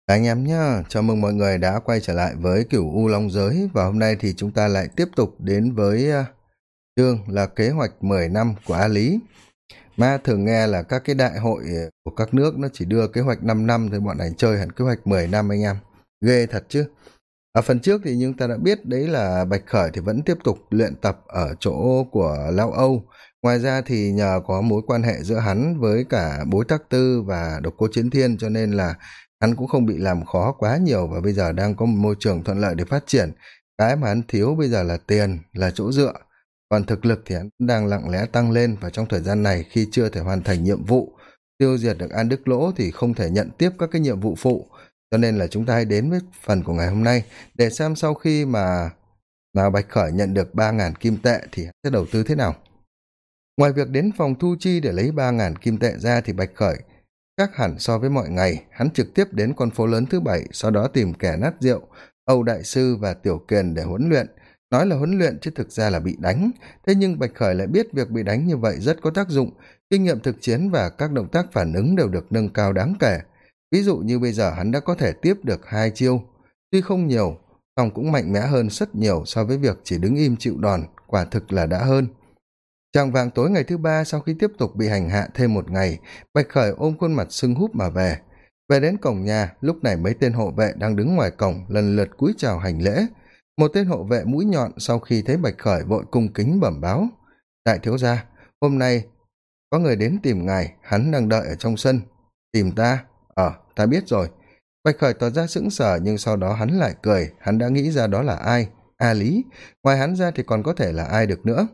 Anh em nhá, chào mừng mọi người đã quay trở lại với Cửu U Long Giới và hôm nay thì chúng ta lại tiếp tục đến với chương là kế hoạch 10 năm của A Lý. Mà thường nghe là các cái đại hội của các nước nó chỉ đưa kế hoạch 5 năm thôi bọn này chơi hẳn kế hoạch 10 năm anh em. Ghê thật chứ. Ở phần trước thì chúng ta đã biết đấy là Bạch Khởi thì vẫn tiếp tục luyện tập ở chỗ của Lão Âu. Ngoài ra thì nhờ có mối quan hệ giữa hắn với cả Bối Tắc Tư và Độc Cô Chiến Thiên cho nên là hắn cũng không bị làm khó quá nhiều và bây giờ đang có một môi trường thuận lợi để phát triển. Cái mà hắn thiếu bây giờ là tiền, là chỗ dựa. Còn thực lực thì hắn đang lặng lẽ tăng lên và trong thời gian này khi chưa thể hoàn thành nhiệm vụ tiêu diệt được An Đức Lỗ thì không thể nhận tiếp các cái nhiệm vụ phụ. Cho nên là chúng ta hãy đến với phần của ngày hôm nay để xem sau khi mà Bạch Khởi nhận được 3.000 kim tệ thì hắn sẽ đầu tư thế nào. Ngoài việc đến phòng thu chi để lấy 3.000 kim tệ ra thì Bạch Khởi khác hẳn so với mọi ngày. Hắn trực tiếp đến con phố lớn thứ 7, sau đó tìm kẻ nát rượu Âu Đại Sư và Tiểu Kiền để huấn luyện. Nói là huấn luyện chứ thực ra là bị đánh. Thế nhưng Bạch Khởi lại biết việc bị đánh như vậy rất có tác dụng. Kinh nghiệm thực chiến và các động tác phản ứng đều được nâng cao đáng kể. Ví dụ như bây giờ hắn đã có thể tiếp được 2 chiêu, tuy không nhiều song cũng mạnh mẽ hơn rất nhiều so với việc chỉ đứng im chịu đòn, quả thực là đã hơn. Chạng vạng tối ngày thứ 3 sau khi tiếp tục bị hành hạ thêm một ngày, Bạch Khởi ôm khuôn mặt sưng húp mà về. Về đến cổng nhà, lúc này mấy tên hộ vệ đang đứng ngoài cổng lần lượt cúi chào hành lễ. Một tên hộ vệ mũi nhọn sau khi thấy Bạch Khởi vội cung kính bẩm báo: "Đại thiếu gia, hôm nay có người đến tìm ngài, hắn đang đợi ở trong sân." "Tìm ta?" Ta biết rồi." Bạch Khởi tỏ ra sững sờ nhưng sau đó hắn lại cười, hắn đã nghĩ ra đó là ai. A Lý, ngoài hắn ra thì còn có thể là ai được nữa.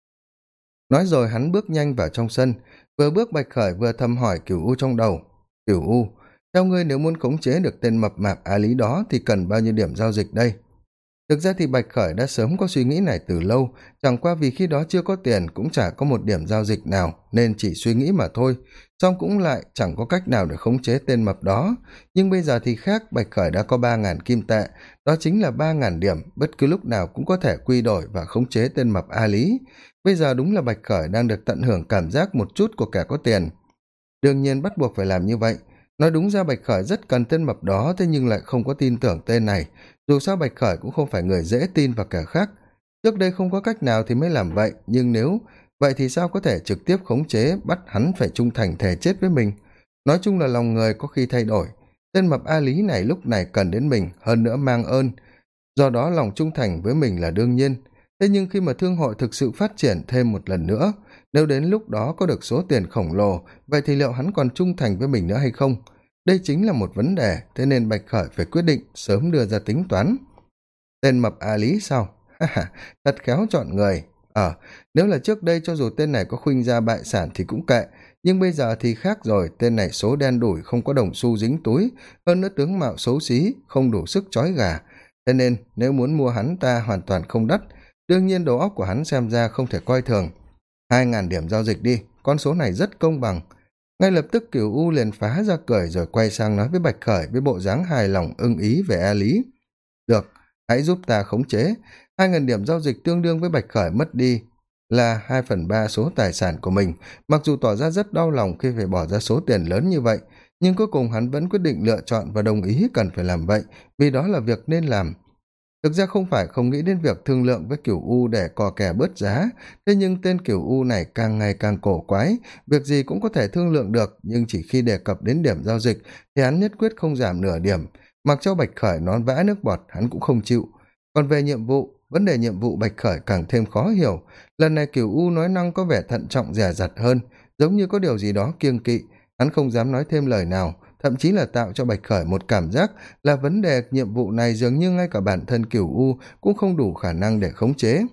Nói rồi hắn bước nhanh vào trong sân, vừa bước Bạch Khởi vừa thầm hỏi Cửu U trong đầu: "Cửu U, theo ngươi nếu muốn khống chế được tên mập mạp A Lý đó thì cần bao nhiêu điểm giao dịch đây?" Thực ra thì Bạch Khởi đã sớm có suy nghĩ này từ lâu, chẳng qua vì khi đó chưa có tiền cũng chả có một điểm giao dịch nào nên chỉ suy nghĩ mà thôi, song cũng lại chẳng có cách nào để khống chế tên mập đó. Nhưng bây giờ thì khác, Bạch Khởi đã có 3.000 kim tệ, đó chính là 3.000 điểm, bất cứ lúc nào cũng có thể quy đổi và khống chế tên mập A Lý. Bây giờ đúng là Bạch Khởi đang được tận hưởng cảm giác một chút của kẻ có tiền. Đương nhiên bắt buộc phải làm như vậy. Nói đúng ra Bạch Khởi rất cần tên mập đó, thế nhưng lại không có tin tưởng tên này. Dù sao Bạch Khởi cũng không phải người dễ tin vào kẻ khác. Trước đây không có cách nào thì mới làm vậy, nhưng nếu vậy thì sao có thể trực tiếp khống chế bắt hắn phải trung thành thề chết với mình. Nói chung là lòng người có khi thay đổi. Tên mập A Lý này lúc này cần đến mình, hơn nữa mang ơn. Do đó lòng trung thành với mình là đương nhiên. Thế nhưng khi mà thương hội thực sự phát triển thêm một lần nữa, nếu đến lúc đó có được số tiền khổng lồ, vậy thì liệu hắn còn trung thành với mình nữa hay không? Đây chính là một vấn đề, thế nên Bạch Khởi phải quyết định sớm đưa ra tính toán. Tên mập A Lý sao? Ha ha, thật khéo chọn người. Nếu là trước đây cho dù tên này có khuynh ra bại sản thì cũng kệ, nhưng bây giờ thì khác rồi, tên này số đen đủi, không có đồng xu dính túi, hơn nữa tướng mạo xấu xí, không đủ sức trói gà. Thế nên nếu muốn mua hắn ta hoàn toàn không đắt, đương nhiên đầu óc của hắn xem ra không thể coi thường. 2.000 điểm giao dịch đi, con số này rất công bằng. Ngay lập tức Cửu U liền phá ra cười rồi quay sang nói với Bạch Khởi với bộ dáng hài lòng ưng ý về A Lý: "Được, hãy giúp ta khống chế. 2.000 điểm giao dịch tương đương với Bạch Khởi mất đi là 2/3 số tài sản của mình." Mặc dù tỏ ra rất đau lòng khi phải bỏ ra số tiền lớn như vậy, nhưng cuối cùng hắn vẫn quyết định lựa chọn và đồng ý cần phải làm vậy, vì đó là việc nên làm. Thực ra không phải không nghĩ đến việc thương lượng với Cửu U để cò kè bớt giá, thế nhưng tên Cửu U này càng ngày càng cổ quái, việc gì cũng có thể thương lượng được, nhưng chỉ khi đề cập đến điểm giao dịch thì hắn nhất quyết không giảm nửa điểm, mặc cho Bạch Khởi nón vã nước bọt hắn cũng không chịu. Còn về nhiệm vụ, vấn đề nhiệm vụ Bạch Khởi càng thêm khó hiểu, lần này Cửu U nói năng có vẻ thận trọng dè dặt hơn, giống như có điều gì đó kiêng kỵ, hắn không dám nói thêm lời nào, thậm chí là tạo cho Bạch Khởi một cảm giác là vấn đề nhiệm vụ này dường như ngay cả bản thân Cửu U cũng không đủ khả năng để khống chế.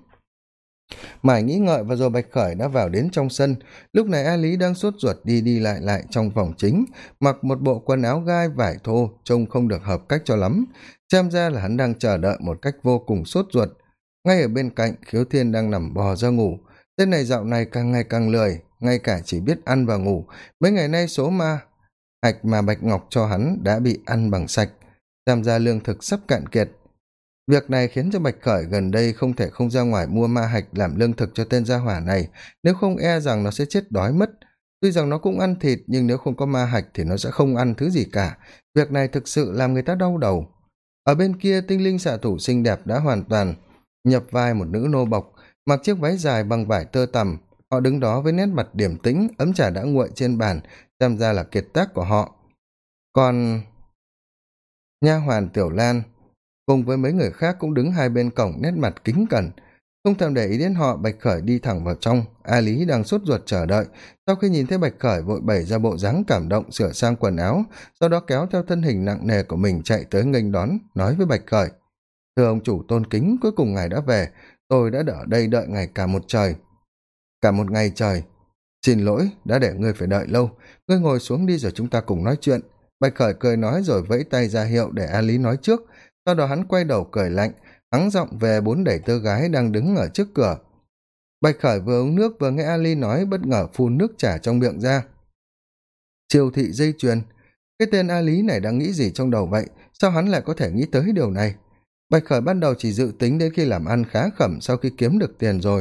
Mải nghĩ ngợi và rồi Bạch Khởi đã vào đến trong sân. Lúc này A Lý đang sốt ruột đi đi lại lại trong vòng chính, mặc một bộ quần áo gai vải thô, trông không được hợp cách cho lắm. Xem ra là hắn đang chờ đợi một cách vô cùng sốt ruột. Ngay ở bên cạnh, Khiếu Thiên đang nằm bò ra ngủ. Tên này dạo này càng ngày càng lười, ngay cả chỉ biết ăn và ngủ. Mấy ngày nay số hạch mà Bạch Ngọc cho hắn đã bị ăn bằng sạch, xem ra lương thực sắp cạn kiệt. Việc này khiến cho Bạch Khởi gần đây không thể không ra ngoài mua ma hạch làm lương thực cho tên gia hỏa này, nếu không e rằng nó sẽ chết đói mất. Tuy rằng nó cũng ăn thịt nhưng nếu không có ma hạch thì nó sẽ không ăn thứ gì cả. Việc này thực sự làm người ta đau đầu. Ở bên kia, tinh linh xạ thủ xinh đẹp đã hoàn toàn nhập vai một nữ nô bộc, mặc chiếc váy dài bằng vải tơ tằm. Họ đứng đó với nét mặt điềm tĩnh, ấm trà đã nguội trên bàn, xem ra là kiệt tác của họ. Còn nha hoàn Tiểu Lan cùng với mấy người khác cũng đứng hai bên cổng, nét mặt kính cẩn. Không thèm để ý đến họ, Bạch Khởi đi thẳng vào trong. A Lý đang sốt ruột chờ đợi, sau khi nhìn thấy Bạch Khởi vội bày ra bộ dáng cảm động, sửa sang quần áo, sau đó kéo theo thân hình nặng nề của mình chạy tới nghênh đón, nói với Bạch Khởi: "Thưa ông chủ tôn kính, cuối cùng ngài đã về. Tôi đã ở đây đợi ngài cả một ngày trời. Xin lỗi đã để ngươi phải đợi lâu, ngươi ngồi xuống đi rồi chúng ta cùng nói chuyện." Bạch Khởi cười nói rồi vẫy tay ra hiệu để A Lý nói trước. Sau đó hắn quay đầu cười lạnh, hắng giọng về bốn đẩy tơ gái đang đứng ở trước cửa. Bạch Khởi vừa uống nước vừa nghe A Lý nói, bất ngờ phun nước trà trong miệng ra. Siêu thị dây chuyền. Cái tên A Lý này đang nghĩ gì trong đầu vậy? Sao hắn lại có thể nghĩ tới điều này? Bạch Khởi ban đầu chỉ dự tính đến khi làm ăn khá khẩm, sau khi kiếm được tiền rồi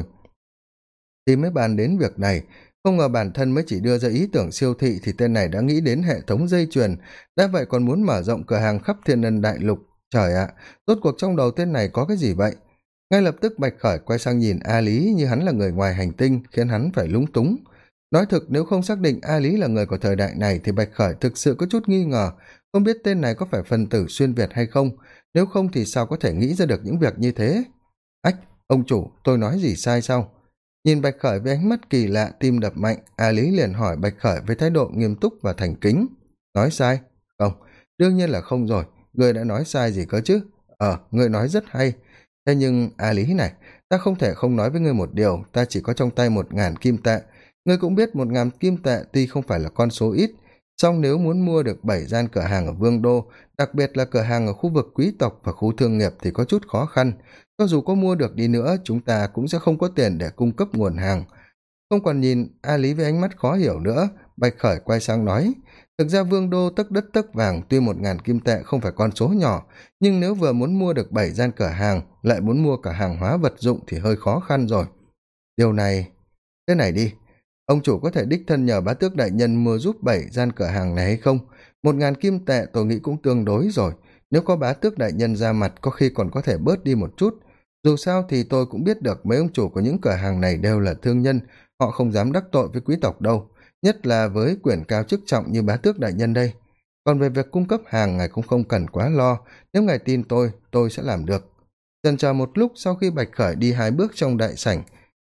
thì mới bàn đến việc này. Không ngờ bản thân mới chỉ đưa ra ý tưởng siêu thị thì tên này đã nghĩ đến hệ thống dây chuyền, đã vậy còn muốn mở rộng cửa hàng khắp thiên ân đại lục. Trời ạ, rốt cuộc trong đầu tên này có cái gì vậy? Ngay lập tức Bạch Khởi quay sang nhìn A Lý như hắn là người ngoài hành tinh, khiến hắn phải lúng túng. Nói thực, nếu không xác định A Lý là người của thời đại này thì Bạch Khởi thực sự có chút nghi ngờ, không biết tên này có phải phần tử xuyên Việt hay không, nếu không thì sao có thể nghĩ ra được những việc như thế. Ách, ông chủ, tôi nói gì sai sao? Nhìn Bạch Khởi với ánh mắt kỳ lạ, tim đập mạnh, A Lý liền hỏi Bạch Khởi với thái độ nghiêm túc và thành kính. Nói sai? Không, đương nhiên là không rồi, ngươi đã nói sai gì cơ chứ? Ngươi nói rất hay. Thế nhưng, A Lý này, ta không thể không nói với ngươi một điều, ta chỉ có trong tay 1.000 kim tệ. Ngươi cũng biết 1.000 kim tệ tuy không phải là con số ít, song nếu muốn mua được 7 gian cửa hàng ở Vương Đô, đặc biệt là cửa hàng ở khu vực quý tộc và khu thương nghiệp thì có chút khó khăn. Cho dù có mua được đi nữa, chúng ta cũng sẽ không có tiền để cung cấp nguồn hàng. Không còn nhìn A Lý với ánh mắt khó hiểu nữa, Bạch Khởi quay sang nói: thực ra Vương Đô tấc đất tấc vàng, tuy 1.000 kim tệ không phải con số nhỏ, nhưng nếu vừa muốn mua được 7 gian cửa hàng, lại muốn mua cả hàng hóa vật dụng thì hơi khó khăn rồi. Điều này... Thế này đi, ông chủ có thể đích thân nhờ bá tước đại nhân mua giúp 7 gian cửa hàng này hay không? 1.000 kim tệ tôi nghĩ cũng tương đối rồi. Nếu có bá tước đại nhân ra mặt có khi còn có thể bớt đi một chút. Dù sao thì tôi cũng biết được mấy ông chủ của những cửa hàng này đều là thương nhân, họ không dám đắc tội với quý tộc đâu, nhất là với quyền cao chức trọng như bá tước đại nhân đây. Còn về việc cung cấp hàng, ngài cũng không cần quá lo, nếu ngài tin tôi sẽ làm được. Chần chờ một lúc, sau khi Bạch Khởi đi 2 bước trong đại sảnh,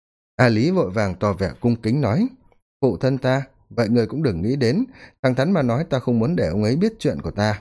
A Lý vội vàng tỏ vẻ cung kính nói: phụ thân ta, vậy người cũng đừng nghĩ đến, thẳng thắn mà nói ta không muốn để ông ấy biết chuyện của ta.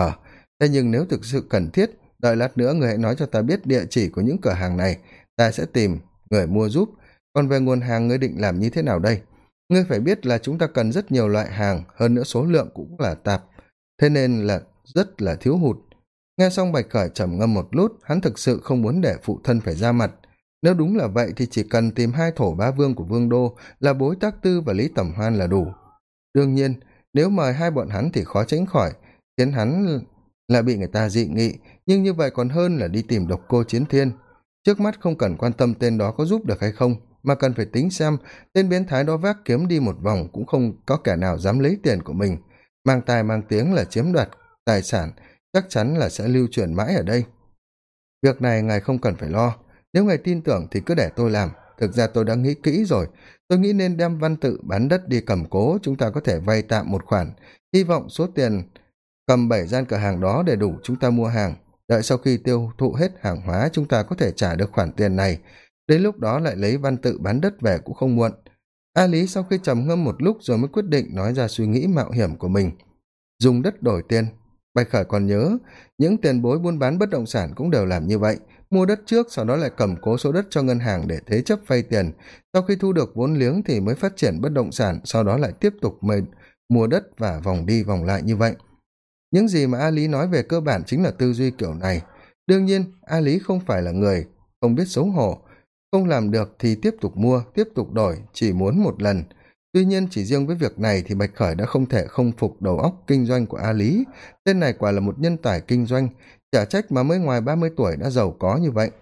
Thế nhưng nếu thực sự cần thiết, đợi lát nữa người hãy nói cho ta biết địa chỉ của những cửa hàng này, ta sẽ tìm người mua giúp. Còn về nguồn hàng ngươi định làm như thế nào đây? Ngươi phải biết là chúng ta cần rất nhiều loại hàng, hơn nữa số lượng cũng là tạp, thế nên là rất là thiếu hụt. Nghe xong Bạch Khởi trầm ngâm một lút, hắn thực sự không muốn để phụ thân phải ra mặt. Nếu đúng là vậy thì chỉ cần tìm 2 thổ bá vương của Vương Đô là Bối Tác Tư và Lý Tẩm Hoan là đủ. Đương nhiên, nếu mời hai bọn hắn thì khó tránh khỏi khiến hắn là bị người ta dị nghị, nhưng như vậy còn hơn là đi tìm Độc Cô Chiến Thiên. Trước mắt không cần quan tâm tên đó có giúp được hay không, mà cần phải tính xem tên biến thái đó vác kiếm đi một vòng cũng không có kẻ nào dám lấy tiền của mình. Mang tài mang tiếng là chiếm đoạt tài sản, chắc chắn là sẽ lưu truyền mãi ở đây. Việc này ngài không cần phải lo, nếu ngài tin tưởng thì cứ để tôi làm. Thực ra tôi đã nghĩ kỹ rồi, tôi nghĩ nên đem văn tự bán đất đi cầm cố, chúng ta có thể vay tạm một khoản, hy vọng số tiền cầm 7 gian cửa hàng đó để đủ chúng ta mua hàng. Đợi sau khi tiêu thụ hết hàng hóa chúng ta có thể trả được khoản tiền này, đến lúc đó lại lấy văn tự bán đất về cũng không muộn. A Lý sau khi trầm ngâm một lúc rồi mới quyết định nói ra suy nghĩ mạo hiểm của mình. Dùng đất đổi tiền. Bạch Khởi còn nhớ, những tiền bối buôn bán bất động sản cũng đều làm như vậy, mua đất trước sau đó lại cầm cố số đất cho ngân hàng để thế chấp vay tiền, sau khi thu được vốn liếng thì mới phát triển bất động sản, sau đó lại tiếp tục mua đất và vòng đi vòng lại như vậy. Những gì mà A Lý nói về cơ bản chính là tư duy kiểu này. Đương nhiên A Lý không phải là người không biết xấu hổ, không làm được thì tiếp tục mua, tiếp tục đổi, chỉ muốn một lần. Tuy nhiên chỉ riêng với việc này thì Bạch Khởi đã không thể không phục đầu óc kinh doanh của A Lý. Tên này quả là một nhân tài kinh doanh, chả trách mà mới ngoài 30 tuổi đã giàu có như vậy.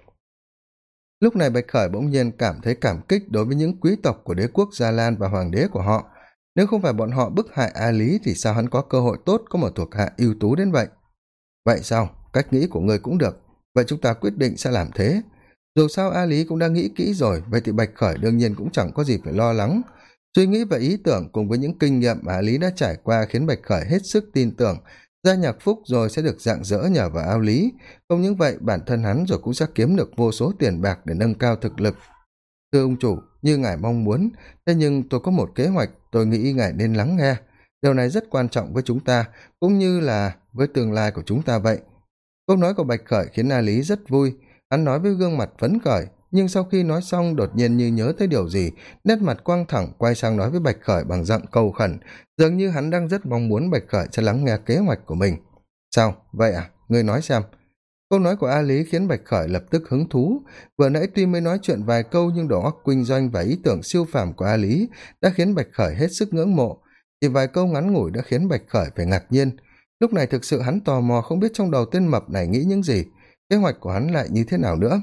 Lúc này Bạch Khởi bỗng nhiên cảm thấy cảm kích đối với những quý tộc của đế quốc Gia Lan và hoàng đế của họ. Nếu không phải bọn họ bức hại A Lý thì sao hắn có cơ hội tốt, có một thuộc hạ ưu tú đến vậy? Vậy sao? Cách nghĩ của ngươi cũng được. Vậy chúng ta quyết định sẽ làm thế. Dù sao A Lý cũng đã nghĩ kỹ rồi, vậy thì Bạch Khởi đương nhiên cũng chẳng có gì phải lo lắng. Suy nghĩ và ý tưởng cùng với những kinh nghiệm mà A Lý đã trải qua khiến Bạch Khởi hết sức tin tưởng gia nhạc phúc rồi sẽ được rạng rỡ nhờ vào A Lý. Không những vậy, bản thân hắn rồi cũng sẽ kiếm được vô số tiền bạc để nâng cao thực lực. Thưa ông chủ, như ngài mong muốn, thế nhưng tôi có một kế hoạch, tôi nghĩ ngài nên lắng nghe. Điều này rất quan trọng với chúng ta, cũng như là với tương lai của chúng ta vậy. Câu nói của Bạch Khởi khiến A Lý rất vui, hắn nói với gương mặt phấn khởi, nhưng sau khi nói xong đột nhiên như nhớ tới điều gì, nét mặt quang thẳng quay sang nói với Bạch Khởi bằng giọng cầu khẩn, dường như hắn đang rất mong muốn Bạch Khởi sẽ lắng nghe kế hoạch của mình. Sao, vậy à, ngươi nói xem. Câu nói của A Lý khiến Bạch Khởi lập tức hứng thú, vừa nãy tuy mới nói chuyện vài câu nhưng đầu óc kinh doanh và ý tưởng siêu phàm của A Lý đã khiến Bạch Khởi hết sức ngưỡng mộ, chỉ vài câu ngắn ngủi đã khiến Bạch Khởi phải ngạc nhiên. Lúc này thực sự hắn tò mò không biết trong đầu tên mập này nghĩ những gì, kế hoạch của hắn lại như thế nào nữa.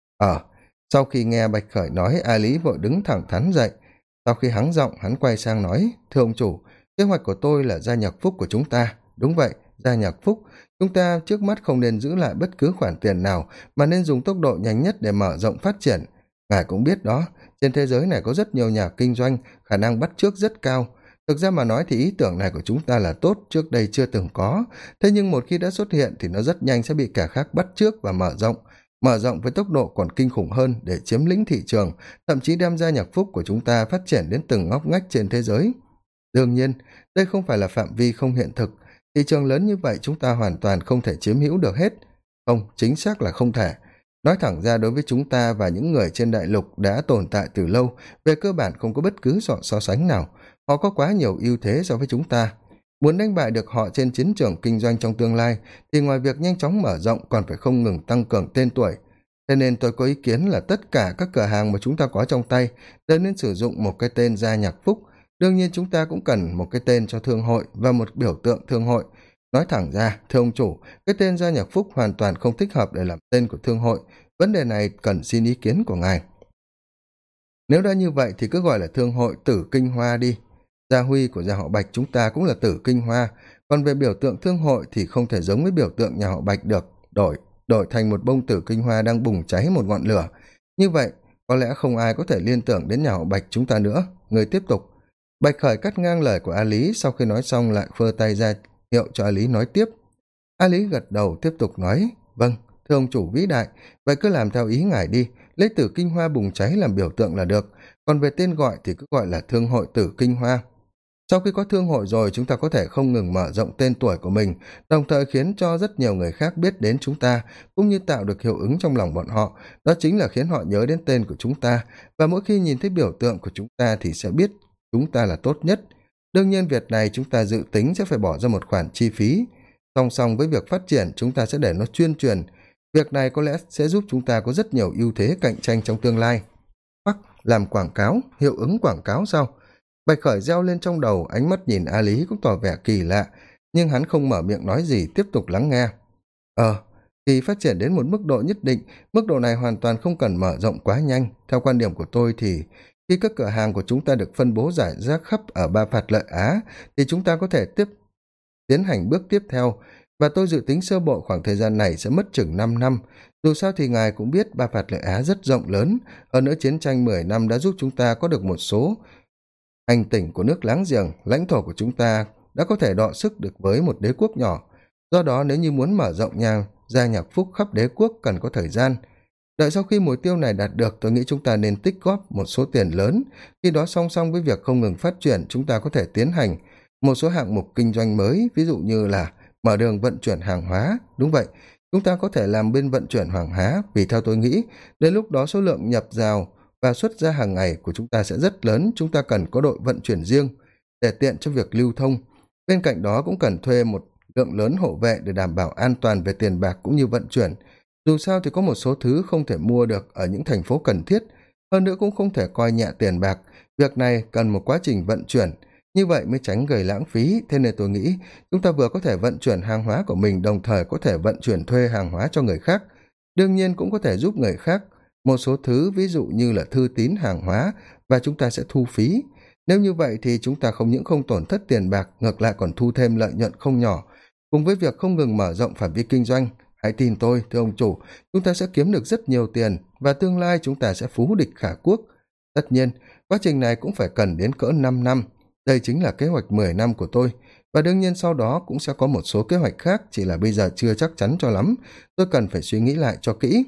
Sau khi nghe Bạch Khởi nói, A Lý vội đứng thẳng thắn dậy. Sau khi hắng giọng, hắn quay sang nói, thưa ông chủ, kế hoạch của tôi là gia nhạc phúc của chúng ta. Đúng vậy, gia nhạc phúc. Chúng ta trước mắt không nên giữ lại bất cứ khoản tiền nào, mà nên dùng tốc độ nhanh nhất để mở rộng phát triển. Ngài cũng biết đó, trên thế giới này có rất nhiều nhà kinh doanh, khả năng bắt chước rất cao. Thực ra mà nói thì ý tưởng này của chúng ta là tốt, trước đây chưa từng có. Thế nhưng một khi đã xuất hiện thì nó rất nhanh sẽ bị kẻ khác bắt chước và mở rộng với tốc độ còn kinh khủng hơn để chiếm lĩnh thị trường, thậm chí đem ra nhạc phúc của chúng ta phát triển đến từng ngóc ngách trên thế giới. Đương nhiên, đây không phải là phạm vi không hiện thực, thị trường lớn như vậy chúng ta hoàn toàn không thể chiếm hữu được hết. Không, chính xác là không thể. Nói thẳng ra, đối với chúng ta và những người trên đại lục đã tồn tại từ lâu, về cơ bản không có bất cứ so sánh nào. Họ có quá nhiều ưu thế so với chúng ta. Muốn đánh bại được họ trên chiến trường kinh doanh trong tương lai thì ngoài việc nhanh chóng mở rộng còn phải không ngừng tăng cường tên tuổi. Thế nên tôi có ý kiến là tất cả các cửa hàng mà chúng ta có trong tay đều nên sử dụng một cái tên gia nhạc phúc. Đương nhiên chúng ta cũng cần một cái tên cho thương hội và một biểu tượng thương hội. Nói thẳng ra, thưa ông chủ, cái tên gia nhạc phúc hoàn toàn không thích hợp để làm tên của thương hội. Vấn đề này cần xin ý kiến của ngài. Nếu đã như vậy thì cứ gọi là thương hội Tử Kinh Hoa đi. Gia huy của nhà họ Bạch chúng ta cũng là Tử Kinh Hoa, còn về biểu tượng thương hội thì không thể giống với biểu tượng nhà họ Bạch được. Đổi thành một bông Tử Kinh Hoa đang bùng cháy một ngọn lửa. Như vậy, có lẽ không ai có thể liên tưởng đến nhà họ Bạch chúng ta nữa. Người tiếp tục. Bạch Khởi cắt ngang lời của A Lý, sau khi nói xong lại phơ tay ra hiệu cho A Lý nói tiếp. A Lý gật đầu tiếp tục nói, vâng, thưa ông chủ vĩ đại, vậy cứ làm theo ý ngài đi, lấy Tử Kinh Hoa bùng cháy làm biểu tượng là được, còn về tên gọi thì cứ gọi là Thương hội Tử Kinh Hoa. Sau khi có thương hội rồi, chúng ta có thể không ngừng mở rộng tên tuổi của mình, đồng thời khiến cho rất nhiều người khác biết đến chúng ta, cũng như tạo được hiệu ứng trong lòng bọn họ, đó chính là khiến họ nhớ đến tên của chúng ta, và mỗi khi nhìn thấy biểu tượng của chúng ta thì sẽ biết chúng ta là tốt nhất. Đương nhiên việc này chúng ta dự tính sẽ phải bỏ ra một khoản chi phí. Song song với việc phát triển, chúng ta sẽ để nó chuyên truyền. Việc này có lẽ sẽ giúp chúng ta có rất nhiều ưu thế cạnh tranh trong tương lai. Làm quảng cáo, hiệu ứng quảng cáo sao? Bạch Khởi reo lên trong đầu, ánh mắt nhìn A Lý cũng tỏ vẻ kỳ lạ, nhưng hắn không mở miệng nói gì, tiếp tục lắng nghe. Khi phát triển đến một mức độ nhất định, mức độ này hoàn toàn không cần mở rộng quá nhanh. Theo quan điểm của tôi thì khi các cửa hàng của chúng ta được phân bố rải rác khắp ở Ba Phạt Lợi Á thì chúng ta có thể tiến hành bước tiếp theo, và tôi dự tính sơ bộ khoảng thời gian này sẽ mất chừng 5 năm. Dù sao thì ngài cũng biết Ba Phạt Lợi Á rất rộng lớn, hơn nữa chiến tranh 10 năm đã giúp chúng ta có được một số hành tỉnh của nước láng giềng, lãnh thổ của chúng ta đã có thể đọ sức được với một đế quốc nhỏ. Do đó nếu như muốn mở rộng gia nhạc phúc khắp đế quốc cần có thời gian. Đợi sau khi mục tiêu này đạt được, tôi nghĩ chúng ta nên tích góp một số tiền lớn. Khi đó song song với việc không ngừng phát triển, chúng ta có thể tiến hành một số hạng mục kinh doanh mới, ví dụ như là mở đường vận chuyển hàng hóa. Đúng vậy, chúng ta có thể làm bên vận chuyển hàng hóa, vì theo tôi nghĩ, đến lúc đó số lượng nhập vào và xuất ra hàng ngày của chúng ta sẽ rất lớn. Chúng ta cần có đội vận chuyển riêng để tiện cho việc lưu thông. Bên cạnh đó cũng cần thuê một lượng lớn hộ vệ để đảm bảo an toàn về tiền bạc cũng như vận chuyển. Dù sao thì có một số thứ không thể mua được ở những thành phố cần thiết, hơn nữa cũng không thể coi nhẹ tiền bạc. Việc này cần một quá trình vận chuyển, như vậy mới tránh gây lãng phí. Thế nên tôi nghĩ chúng ta vừa có thể vận chuyển hàng hóa của mình, đồng thời có thể vận chuyển thuê hàng hóa cho người khác. Đương nhiên cũng có thể giúp người khác một số thứ, ví dụ như là thư tín hàng hóa, và chúng ta sẽ thu phí. Nếu như vậy thì chúng ta không những không tổn thất tiền bạc, ngược lại còn thu thêm lợi nhuận không nhỏ. Cùng với việc không ngừng mở rộng phạm vi kinh doanh, hãy tin tôi, thưa ông chủ, chúng ta sẽ kiếm được rất nhiều tiền và tương lai chúng ta sẽ phú địch khả quốc. Tất nhiên, quá trình này cũng phải cần đến cỡ 5 năm. Đây chính là kế hoạch 10 năm của tôi. Và đương nhiên sau đó cũng sẽ có một số kế hoạch khác, chỉ là bây giờ chưa chắc chắn cho lắm. Tôi cần phải suy nghĩ lại cho kỹ.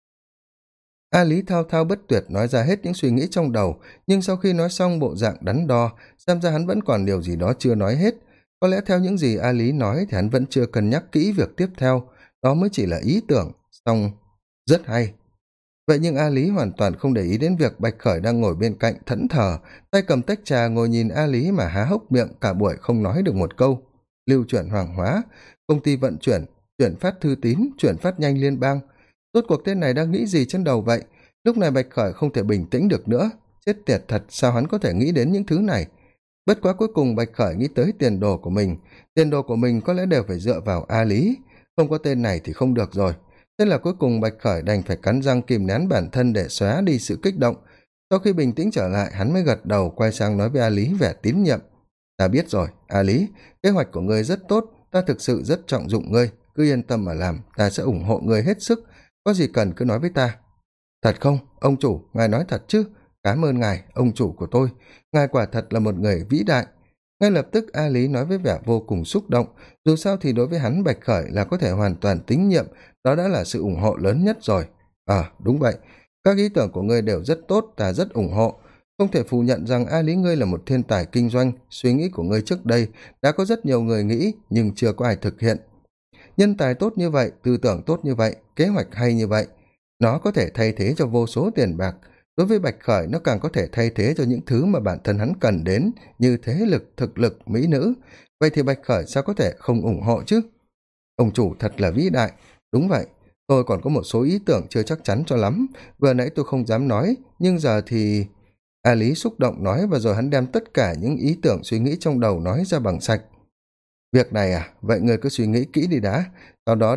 A Lý thao thao bất tuyệt nói ra hết những suy nghĩ trong đầu, nhưng sau khi nói xong bộ dạng đắn đo, xem ra hắn vẫn còn điều gì đó chưa nói hết. Có lẽ theo những gì A Lý nói thì hắn vẫn chưa cân nhắc kỹ việc tiếp theo, đó mới chỉ là ý tưởng, song rất hay. Vậy nhưng A Lý hoàn toàn không để ý đến việc Bạch Khởi đang ngồi bên cạnh thẫn thờ, tay cầm tách trà ngồi nhìn A Lý mà há hốc miệng cả buổi không nói được một câu. Lưu chuyển hoàng hóa, công ty vận chuyển, chuyển phát thư tín, chuyển phát nhanh liên bang. Rốt cuộc tên này đang nghĩ gì trên đầu vậy? Lúc này Bạch Khởi không thể bình tĩnh được nữa. Chết tiệt thật, sao hắn có thể nghĩ đến những thứ này? Bất quá cuối cùng Bạch Khởi nghĩ tới tiền đồ của mình. Tiền đồ của mình có lẽ đều phải dựa vào A Lý. Không có tên này thì không được rồi. Thế là cuối cùng Bạch Khởi đành phải cắn răng kìm nén bản thân để xóa đi sự kích động. Sau khi bình tĩnh trở lại, hắn mới gật đầu quay sang nói với A Lý vẻ tín nhiệm. Ta biết rồi, A Lý, kế hoạch của ngươi rất tốt, ta thực sự rất trọng dụng ngươi, cứ yên tâm mà làm, ta sẽ ủng hộ ngươi hết sức, có gì cần cứ nói với ta. Thật không, ông chủ, ngài nói thật chứ? Cảm ơn ngài, ông chủ của tôi, ngài quả thật là một người vĩ đại. Ngay lập tức A Lý nói với vẻ vô cùng xúc động, dù sao thì đối với hắn Bạch Khởi là có thể hoàn toàn tín nhiệm, đó đã là sự ủng hộ lớn nhất rồi. Đúng vậy, các ý tưởng của ngươi đều rất tốt, ta rất ủng hộ. Không thể phủ nhận rằng A Lý ngươi là một thiên tài kinh doanh, suy nghĩ của ngươi trước đây đã có rất nhiều người nghĩ nhưng chưa có ai thực hiện. Nhân tài tốt như vậy, tư tưởng tốt như vậy, kế hoạch hay như vậy, nó có thể thay thế cho vô số tiền bạc. Đối với Bạch Khởi, nó càng có thể thay thế cho những thứ mà bản thân hắn cần đến, như thế lực, thực lực, mỹ nữ. Vậy thì Bạch Khởi sao có thể không ủng hộ chứ? Ông chủ thật là vĩ đại. Đúng vậy, tôi còn có một số ý tưởng chưa chắc chắn cho lắm. Vừa nãy tôi không dám nói, nhưng giờ thì... A Lý xúc động nói và rồi hắn đem tất cả những ý tưởng suy nghĩ trong đầu nói ra bằng sạch. Việc này à, vậy người cứ suy nghĩ kỹ đi đã, sau đó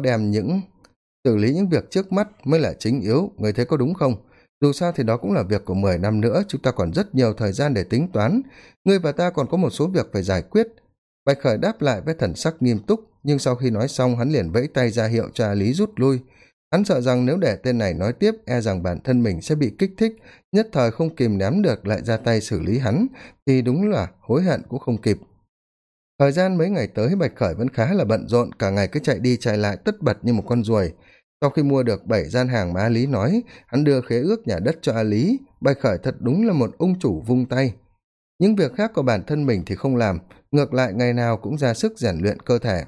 xử lý những việc trước mắt mới là chính yếu, người thấy có đúng không? Dù sao thì đó cũng là việc của 10 năm nữa, chúng ta còn rất nhiều thời gian để tính toán, ngươi và ta còn có một số việc phải giải quyết. Bạch Khởi đáp lại với thần sắc nghiêm túc, nhưng sau khi nói xong hắn liền vẫy tay ra hiệu cho A Lý rút lui. Hắn sợ rằng nếu để tên này nói tiếp, e rằng bản thân mình sẽ bị kích thích, nhất thời không kìm nén được lại ra tay xử lý hắn, thì đúng là hối hận cũng không kịp. Thời gian mấy ngày tới Bạch Khởi vẫn khá là bận rộn, cả ngày cứ chạy đi chạy lại tất bật như một con ruồi. Sau khi mua được 7 gian hàng mà A Lý nói, hắn đưa khế ước nhà đất cho A Lý. Bạch Khởi thật đúng là một ông chủ vung tay. Những việc khác của bản thân mình thì không làm, ngược lại ngày nào cũng ra sức rèn luyện cơ thể.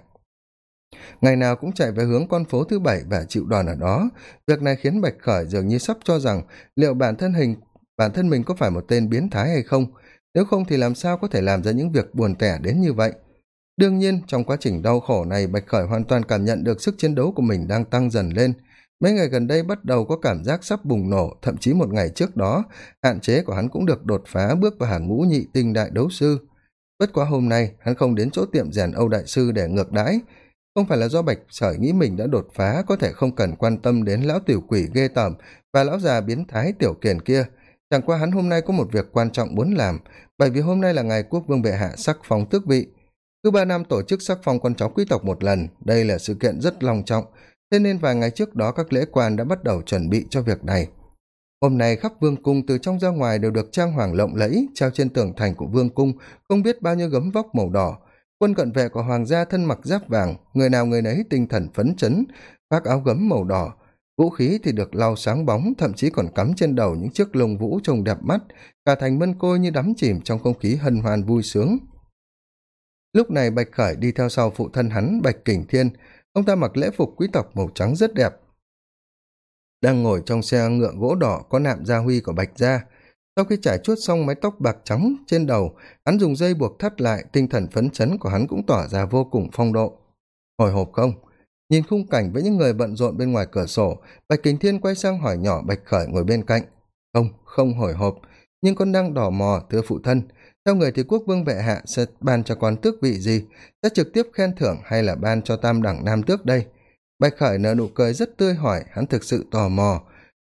Ngày nào cũng chạy về hướng con phố thứ 7 và chịu đòn ở đó. Việc này khiến Bạch Khởi dường như sắp cho rằng liệu bản thân mình có phải một tên biến thái hay không, nếu không thì làm sao có thể làm ra những việc buồn tẻ đến như vậy. Đương nhiên, trong quá trình đau khổ này, Bạch Khởi hoàn toàn cảm nhận được sức chiến đấu của mình đang tăng dần lên. Mấy ngày gần đây bắt đầu có cảm giác sắp bùng nổ, thậm chí một ngày trước đó, hạn chế của hắn cũng được đột phá bước vào hàng ngũ nhị tinh đại đấu sư. Bất quá hôm nay, hắn không đến chỗ tiệm rèn Âu Đại Sư để ngược đãi. Không phải là do Bạch Khởi nghĩ mình đã đột phá, có thể không cần quan tâm đến lão tiểu quỷ ghê tởm và lão già biến thái tiểu kiền kia. Chẳng qua hắn hôm nay có một việc quan trọng muốn làm, bởi vì hôm nay là ngày quốc vương bệ hạ sắc phong tước vị. Cứ 3 năm tổ chức sắc phong con cháu quý tộc một lần, đây là sự kiện rất long trọng, thế nên vài ngày trước đó các lễ quan đã bắt đầu chuẩn bị cho việc này. Hôm nay khắp vương cung từ trong ra ngoài đều được trang hoàng lộng lẫy, treo trên tường thành của vương cung, không biết bao nhiêu gấm vóc màu đỏ. Quân cận vệ của hoàng gia thân mặc giáp vàng, người nào người nấy tinh thần phấn chấn, khoác áo gấm màu đỏ. Vũ khí thì được lau sáng bóng, thậm chí còn cắm trên đầu những chiếc lông vũ trông đẹp mắt, cả thành Mân Côi như đắm chìm trong không khí hân hoan vui sướng. Lúc này Bạch Khởi đi theo sau phụ thân hắn Bạch Kình Thiên, ông ta mặc lễ phục quý tộc màu trắng rất đẹp, đang ngồi trong xe ngựa gỗ đỏ có nạm gia huy của Bạch gia. Sau khi trải chuốt xong mái tóc bạc trắng trên đầu, hắn dùng dây buộc thắt lại, tinh thần phấn chấn của hắn cũng tỏ ra vô cùng phong độ. Hồi hộp không? Nhìn khung cảnh với những người bận rộn bên ngoài cửa sổ, Bạch Kình Thiên quay sang hỏi nhỏ Bạch Khởi ngồi bên cạnh. Không hồi hộp, nhưng con đang đỏ mò, thưa phụ thân. Theo người thì quốc vương bệ hạ sẽ ban cho con tước vị gì? Sẽ trực tiếp khen thưởng hay là ban cho tam đẳng nam tước đây? Bạch Khởi nở nụ cười rất tươi hỏi, hắn thực sự tò mò.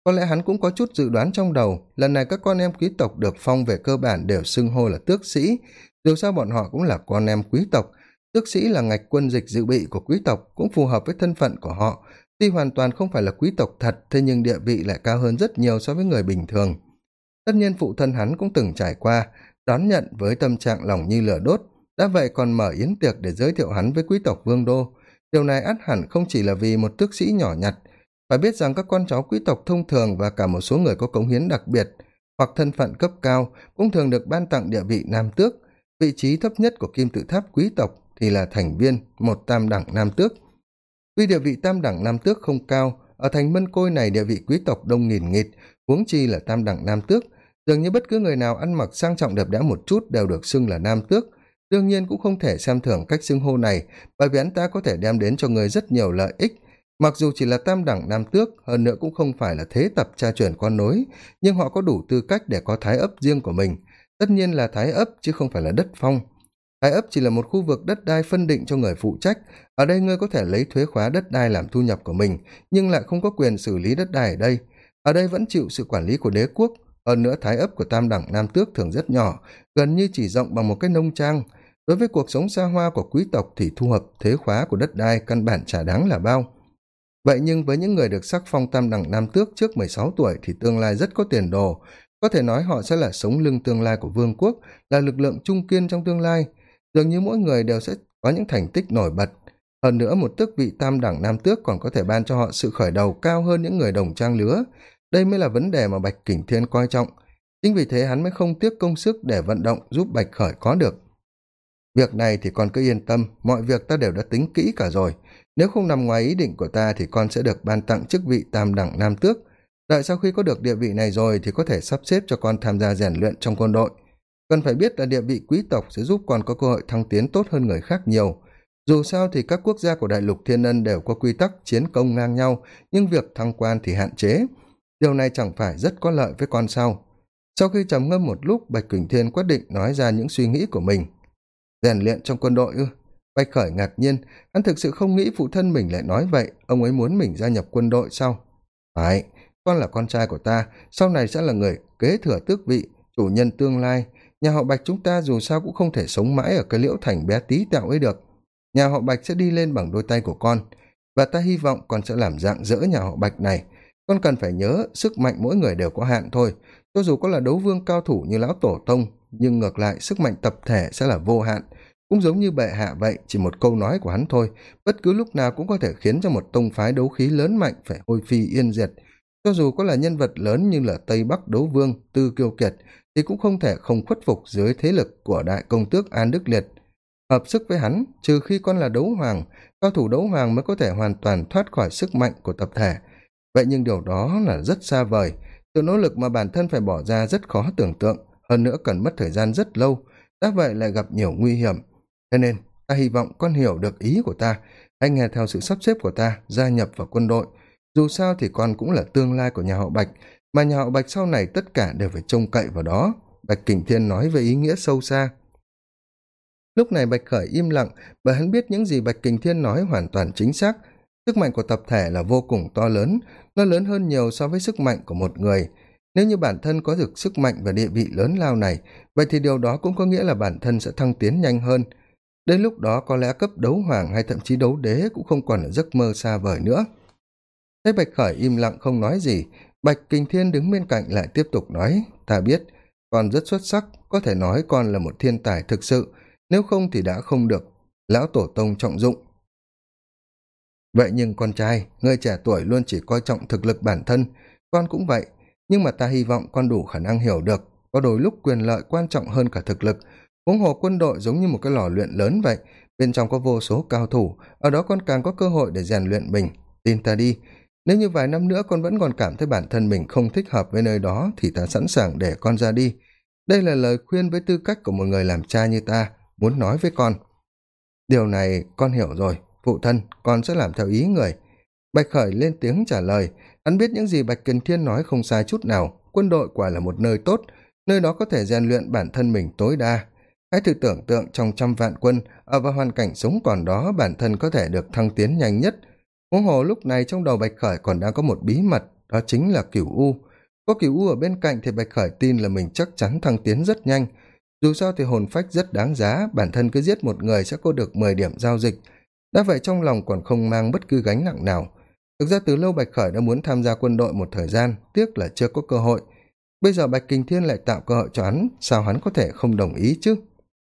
Có lẽ hắn cũng có chút dự đoán trong đầu, lần này các con em quý tộc được phong về cơ bản đều xưng hô là tước sĩ, dù sao bọn họ cũng là con em quý tộc. Tước sĩ là ngạch quân dịch dự bị của quý tộc, cũng phù hợp với thân phận của họ. Tuy hoàn toàn không phải là quý tộc thật, thế nhưng địa vị lại cao hơn rất nhiều so với người bình thường. Tất nhiên phụ thân hắn cũng từng trải qua, đón nhận với tâm trạng lòng như lửa đốt, đã vậy còn mở yến tiệc để giới thiệu hắn với quý tộc vương đô. Điều này ắt hẳn không chỉ là vì một tước sĩ nhỏ nhặt, phải biết rằng các con cháu quý tộc thông thường và cả một số người có cống hiến đặc biệt hoặc thân phận cấp cao cũng thường được ban tặng địa vị nam tước. Vị trí thấp nhất của kim tự tháp quý tộc thì là thành viên một tam đẳng nam tước. Tuy địa vị tam đẳng nam tước không cao, ở thành Mân Côi này địa vị quý tộc đông nghìn nghịt, huống chi là tam đẳng nam tước, dường như bất cứ người nào ăn mặc sang trọng đẹp đẽ một chút đều được xưng là nam tước. Đương nhiên cũng không thể xem thường cách xưng hô này, bởi vì hắn ta có thể đem đến cho người rất nhiều lợi ích. Mặc dù chỉ là tam đẳng nam tước, hơn nữa cũng không phải là thế tập cha truyền con nối, nhưng họ có đủ tư cách để có thái ấp riêng của mình. Tất nhiên là thái ấp chứ không phải là đất phong. Thái ấp chỉ là một khu vực đất đai phân định cho người phụ trách, ở đây ngươi có thể lấy thuế khóa đất đai làm thu nhập của mình, nhưng lại không có quyền xử lý đất đai ở đây. Ở đây vẫn chịu sự quản lý của đế quốc, hơn nữa thái ấp của tam đẳng nam tước thường rất nhỏ, gần như chỉ rộng bằng một cái nông trang. Đối với cuộc sống xa hoa của quý tộc thì thu hợp thuế khóa của đất đai căn bản chả đáng là bao. Vậy nhưng với những người được sắc phong tam đẳng nam tước trước 16 tuổi thì tương lai rất có tiền đồ, có thể nói họ sẽ là sống lưng tương lai của vương quốc, là lực lượng trung kiên trong tương lai. Dường như mỗi người đều sẽ có những thành tích nổi bật. Hơn nữa một tước vị tam đẳng nam tước còn có thể ban cho họ sự khởi đầu cao hơn những người đồng trang lứa. Đây mới là vấn đề mà Bạch Kình Thiên coi trọng. Chính vì thế hắn mới không tiếc công sức để vận động giúp Bạch Khởi có được. Việc này thì con cứ yên tâm, mọi việc ta đều đã tính kỹ cả rồi. Nếu không nằm ngoài ý định của ta thì con sẽ được ban tặng chức vị tam đẳng nam tước. Đợi sau khi có được địa vị này rồi thì có thể sắp xếp cho con tham gia rèn luyện trong quân đội. Cần phải biết là địa vị quý tộc sẽ giúp con có cơ hội thăng tiến tốt hơn người khác nhiều. Dù sao thì các quốc gia của đại lục Thiên Ân đều có quy tắc chiến công ngang nhau, nhưng việc thăng quan thì hạn chế. Điều này chẳng phải rất có lợi với con sao? Sau khi trầm ngâm một lúc, Bạch Kình Thiên quyết định nói ra những suy nghĩ của mình. Rèn luyện trong quân đội ư? Bạch Khởi ngạc nhiên, hắn thực sự không nghĩ phụ thân mình lại nói vậy, ông ấy muốn mình gia nhập quân đội sao? Phải, con là con trai của ta, sau này sẽ là người kế thừa tước vị, chủ nhân tương lai. Nhà họ Bạch chúng ta dù sao cũng không thể sống mãi ở cái liễu thành bé tí tẹo ấy được. Nhà họ Bạch sẽ đi lên bằng đôi tay của con, và ta hy vọng con sẽ làm rạng rỡ nhà họ Bạch này. Con cần phải nhớ, sức mạnh mỗi người đều có hạn thôi. Cho dù có là đấu vương cao thủ như lão tổ tông, nhưng ngược lại sức mạnh tập thể sẽ là vô hạn. Cũng giống như bệ hạ vậy, chỉ một câu nói của hắn thôi, bất cứ lúc nào cũng có thể khiến cho một tông phái đấu khí lớn mạnh phải hôi phi yên diệt. Cho dù có là nhân vật lớn như là Tây Bắc Đấu Vương, Tư Kiêu Kiệt, thì cũng không thể không khuất phục dưới thế lực của đại công tước An Đức Liệt. Hợp sức với hắn, trừ khi con là đấu hoàng, cao thủ đấu hoàng mới có thể hoàn toàn thoát khỏi sức mạnh của tập thể. Vậy nhưng điều đó là rất xa vời, sự nỗ lực mà bản thân phải bỏ ra rất khó tưởng tượng, hơn nữa cần mất thời gian rất lâu, đã vậy lại gặp nhiều nguy hiểm. Thế nên, ta hy vọng con hiểu được ý của ta, hãy nghe theo sự sắp xếp của ta, gia nhập vào quân đội. Dù sao thì con cũng là tương lai của nhà họ Bạch, mà nhà họ Bạch sau này tất cả đều phải trông cậy vào đó. Bạch Kình Thiên nói với ý nghĩa sâu xa. Lúc này Bạch Khởi im lặng, bởi hắn biết những gì Bạch Kình Thiên nói hoàn toàn chính xác. Sức mạnh của tập thể là vô cùng to lớn, nó lớn hơn nhiều so với sức mạnh của một người. Nếu như bản thân có được sức mạnh và địa vị lớn lao này, vậy thì điều đó cũng có nghĩa là bản thân sẽ thăng tiến nhanh hơn. Đến lúc đó có lẽ cấp đấu hoàng hay thậm chí đấu đế cũng không còn là giấc mơ xa vời nữa. Thấy Bạch Khởi im lặng không nói gì, Bạch Kình Thiên đứng bên cạnh lại tiếp tục nói, ta biết, con rất xuất sắc, có thể nói con là một thiên tài thực sự, nếu không thì đã không được lão tổ tông trọng dụng. Vậy nhưng con trai, người trẻ tuổi luôn chỉ coi trọng thực lực bản thân, con cũng vậy, nhưng mà ta hy vọng con đủ khả năng hiểu được, có đôi lúc quyền lợi quan trọng hơn cả thực lực. Huống hồ quân đội giống như một cái lò luyện lớn vậy, bên trong có vô số cao thủ, ở đó con càng có cơ hội để rèn luyện mình. Tin ta đi, nếu như vài năm nữa con vẫn còn cảm thấy bản thân mình không thích hợp với nơi đó thì ta sẵn sàng để con ra đi. Đây là lời khuyên với tư cách của một người làm cha như ta, muốn nói với con. Điều này con hiểu rồi, phụ thân, con sẽ làm theo ý người. Bạch Khởi lên tiếng trả lời, hắn biết những gì Bạch Kình Thiên nói không sai chút nào, quân đội quả là một nơi tốt, nơi đó có thể rèn luyện bản thân mình tối đa. Hãy thử tưởng tượng trong 100 vạn quân, ở vào hoàn cảnh sống còn đó bản thân có thể được thăng tiến nhanh nhất. Huống hồ lúc này trong đầu Bạch Khởi còn đang có một bí mật, đó chính là Cửu U. Có Cửu U ở bên cạnh thì Bạch Khởi tin là mình chắc chắn thăng tiến rất nhanh. Dù sao thì hồn phách rất đáng giá, bản thân cứ giết một người sẽ có được 10 điểm giao dịch. Đã vậy trong lòng còn không mang bất cứ gánh nặng nào. Thực ra từ lâu Bạch Khởi đã muốn tham gia quân đội một thời gian, tiếc là chưa có cơ hội. Bây giờ Bạch Kình Thiên lại tạo cơ hội cho hắn, sao hắn có thể không đồng ý chứ?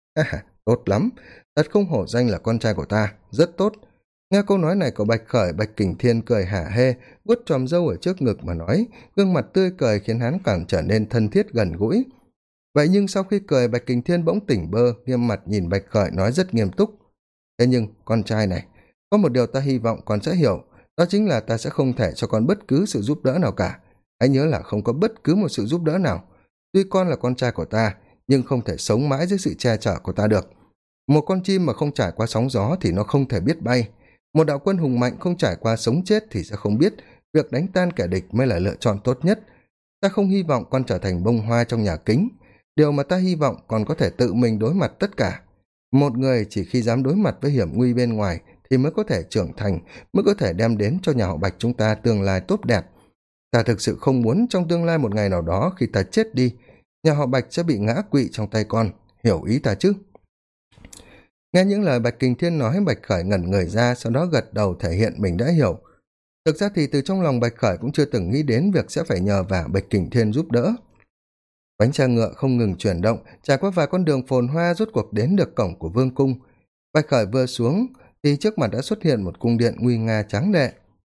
Tốt lắm, thật không hổ danh là con trai của ta, rất tốt. Nghe câu nói này của Bạch Khởi, Bạch Kình Thiên cười hả hê, vuốt chòm râu ở trước ngực mà nói, gương mặt tươi cười khiến hắn càng trở nên thân thiết gần gũi. Vậy nhưng sau khi cười, Bạch Kình Thiên bỗng tỉnh bơ, nghiêm mặt nhìn Bạch Khởi nói rất nghiêm túc. Thế nhưng, con trai này, có một điều ta hy vọng con sẽ hiểu, đó chính là ta sẽ không thể cho con bất cứ sự giúp đỡ nào cả. Hãy nhớ là không có bất cứ một sự giúp đỡ nào. Tuy con là con trai của ta, nhưng không thể sống mãi dưới sự che chở của ta được. Một con chim mà không trải qua sóng gió thì nó không thể biết bay. Một đạo quân hùng mạnh không trải qua sống chết thì sẽ không biết việc đánh tan kẻ địch mới là lựa chọn tốt nhất. Ta không hy vọng con trở thành bông hoa trong nhà kính. Điều mà ta hy vọng con có thể tự mình đối mặt tất cả. Một người chỉ khi dám đối mặt với hiểm nguy bên ngoài thì mới có thể trưởng thành, mới có thể đem đến cho nhà họ Bạch chúng ta tương lai tốt đẹp. Ta thực sự không muốn trong tương lai một ngày nào đó khi ta chết đi, nhà họ Bạch sẽ bị ngã quỵ trong tay con, hiểu ý ta chứ? Nghe những lời Bạch Kình Thiên nói, Bạch Khởi ngẩn người ra, sau đó gật đầu thể hiện mình đã hiểu. Thực ra thì từ trong lòng Bạch Khởi cũng chưa từng nghĩ đến việc sẽ phải nhờ vả Bạch Kình Thiên giúp đỡ. Bánh xe ngựa không ngừng chuyển động, trải qua vài con đường phồn hoa rốt cuộc đến được cổng của vương cung. Bạch Khởi vừa xuống thì trước mặt đã xuất hiện một cung điện nguy nga tráng lệ.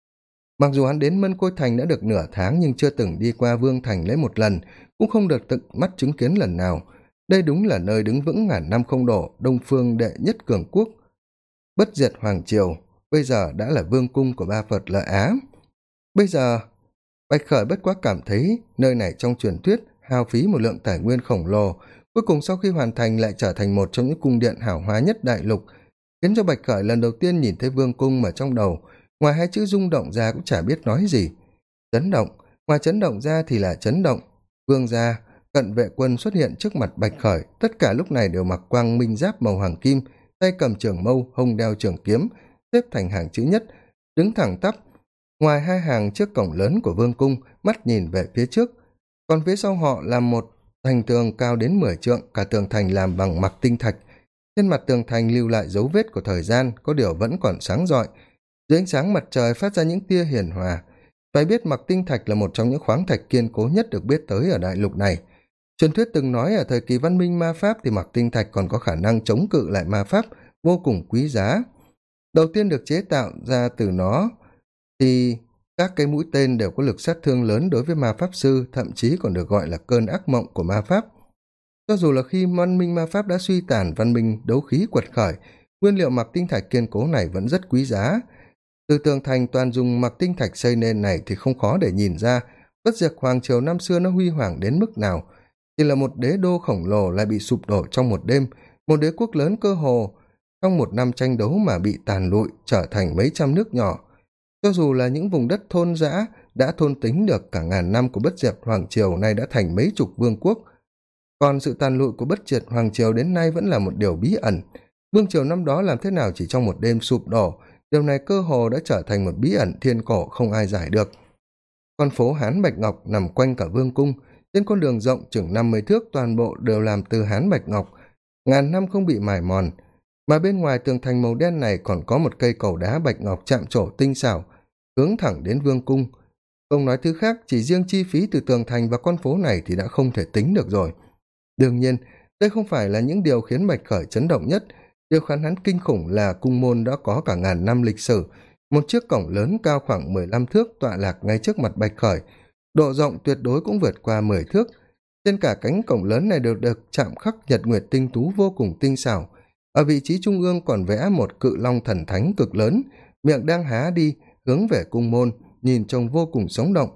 Mặc dù hắn đến Mân Côi Thành đã được nửa tháng nhưng chưa từng đi qua Vương Thành lấy một lần, cũng không được tận mắt chứng kiến lần nào. Đây đúng là nơi đứng vững ngàn năm không đổ, Đông Phương đệ nhất cường quốc. Bất diệt Hoàng Triều, bây giờ đã là vương cung của Ba Phật Lợi Á. Bây giờ, Bạch Khởi bất quá cảm thấy nơi này trong truyền thuyết hao phí một lượng tài nguyên khổng lồ, cuối cùng sau khi hoàn thành lại trở thành một trong những cung điện hảo hóa nhất đại lục, khiến cho Bạch Khởi lần đầu tiên nhìn thấy vương cung mà trong đầu, ngoài hai chữ rung động ra cũng chả biết nói gì. Chấn động, ngoài chấn động ra thì là chấn động. Vương gia, cận vệ quân xuất hiện trước mặt Bạch Khởi, tất cả lúc này đều mặc quang minh giáp màu hoàng kim, tay cầm trường mâu, hông đeo trường kiếm, xếp thành hàng chữ nhất, đứng thẳng tắp. Ngoài hai hàng trước cổng lớn của vương cung, mắt nhìn về phía trước, còn phía sau họ là một thành tường cao đến 10 trượng, cả tường thành làm bằng mặc tinh thạch. Trên mặt tường thành lưu lại dấu vết của thời gian, có điều vẫn còn sáng rọi. Dưới ánh sáng mặt trời phát ra những tia hiền hòa. Phải biết mặc tinh thạch là một trong những khoáng thạch kiên cố nhất được biết tới ở đại lục này. Truyền thuyết từng nói ở thời kỳ văn minh ma pháp thì mặc tinh thạch còn có khả năng chống cự lại ma pháp, vô cùng quý giá. Đầu tiên được chế tạo ra từ nó thì các cái mũi tên đều có lực sát thương lớn đối với ma pháp sư, thậm chí còn được gọi là cơn ác mộng của ma pháp. Cho dù là khi văn minh ma pháp đã suy tàn, văn minh đấu khí quật khởi, nguyên liệu mặc tinh thạch kiên cố này vẫn rất quý giá. Từ tường thành toàn dùng mặc tinh thạch xây nên này thì không khó để nhìn ra Bất diệt Hoàng Triều năm xưa nó huy hoàng đến mức nào. Chỉ là một đế đô khổng lồ lại bị sụp đổ trong một đêm, một đế quốc lớn cơ hồ trong một năm tranh đấu mà bị tàn lụi, trở thành mấy trăm nước nhỏ. Cho dù là những vùng đất thôn dã đã thôn tính được cả ngàn năm của Bất diệt Hoàng Triều nay đã thành mấy chục vương quốc. Còn sự tàn lụi của Bất diệt Hoàng Triều đến nay vẫn là một điều bí ẩn. Vương triều năm đó làm thế nào chỉ trong một đêm sụp đổ, điều này cơ hồ đã trở thành một bí ẩn thiên cổ không ai giải được. Con phố Hán Bạch Ngọc nằm quanh cả vương cung, trên con đường rộng chừng 50 thước toàn bộ đều làm từ Hán Bạch Ngọc, ngàn năm không bị mài mòn. Mà bên ngoài tường thành màu đen này còn có một cây cầu đá bạch ngọc chạm trổ tinh xảo, hướng thẳng đến vương cung. Không nói thứ khác, chỉ riêng chi phí từ tường thành và con phố này thì đã không thể tính được rồi. Đương nhiên, đây không phải là những điều khiến Bạch Khởi chấn động nhất. Điều khiến hắn kinh khủng là cung môn đã có cả ngàn năm lịch sử. Một chiếc cổng lớn cao khoảng 15 thước tọa lạc ngay trước mặt Bạch Khởi. Độ rộng tuyệt đối cũng vượt qua 10 thước. Trên cả cánh cổng lớn này đều được chạm khắc nhật nguyệt tinh tú vô cùng tinh xảo. Ở vị trí trung ương còn vẽ một cự long thần thánh cực lớn, miệng đang há đi, hướng về cung môn, nhìn trông vô cùng sống động.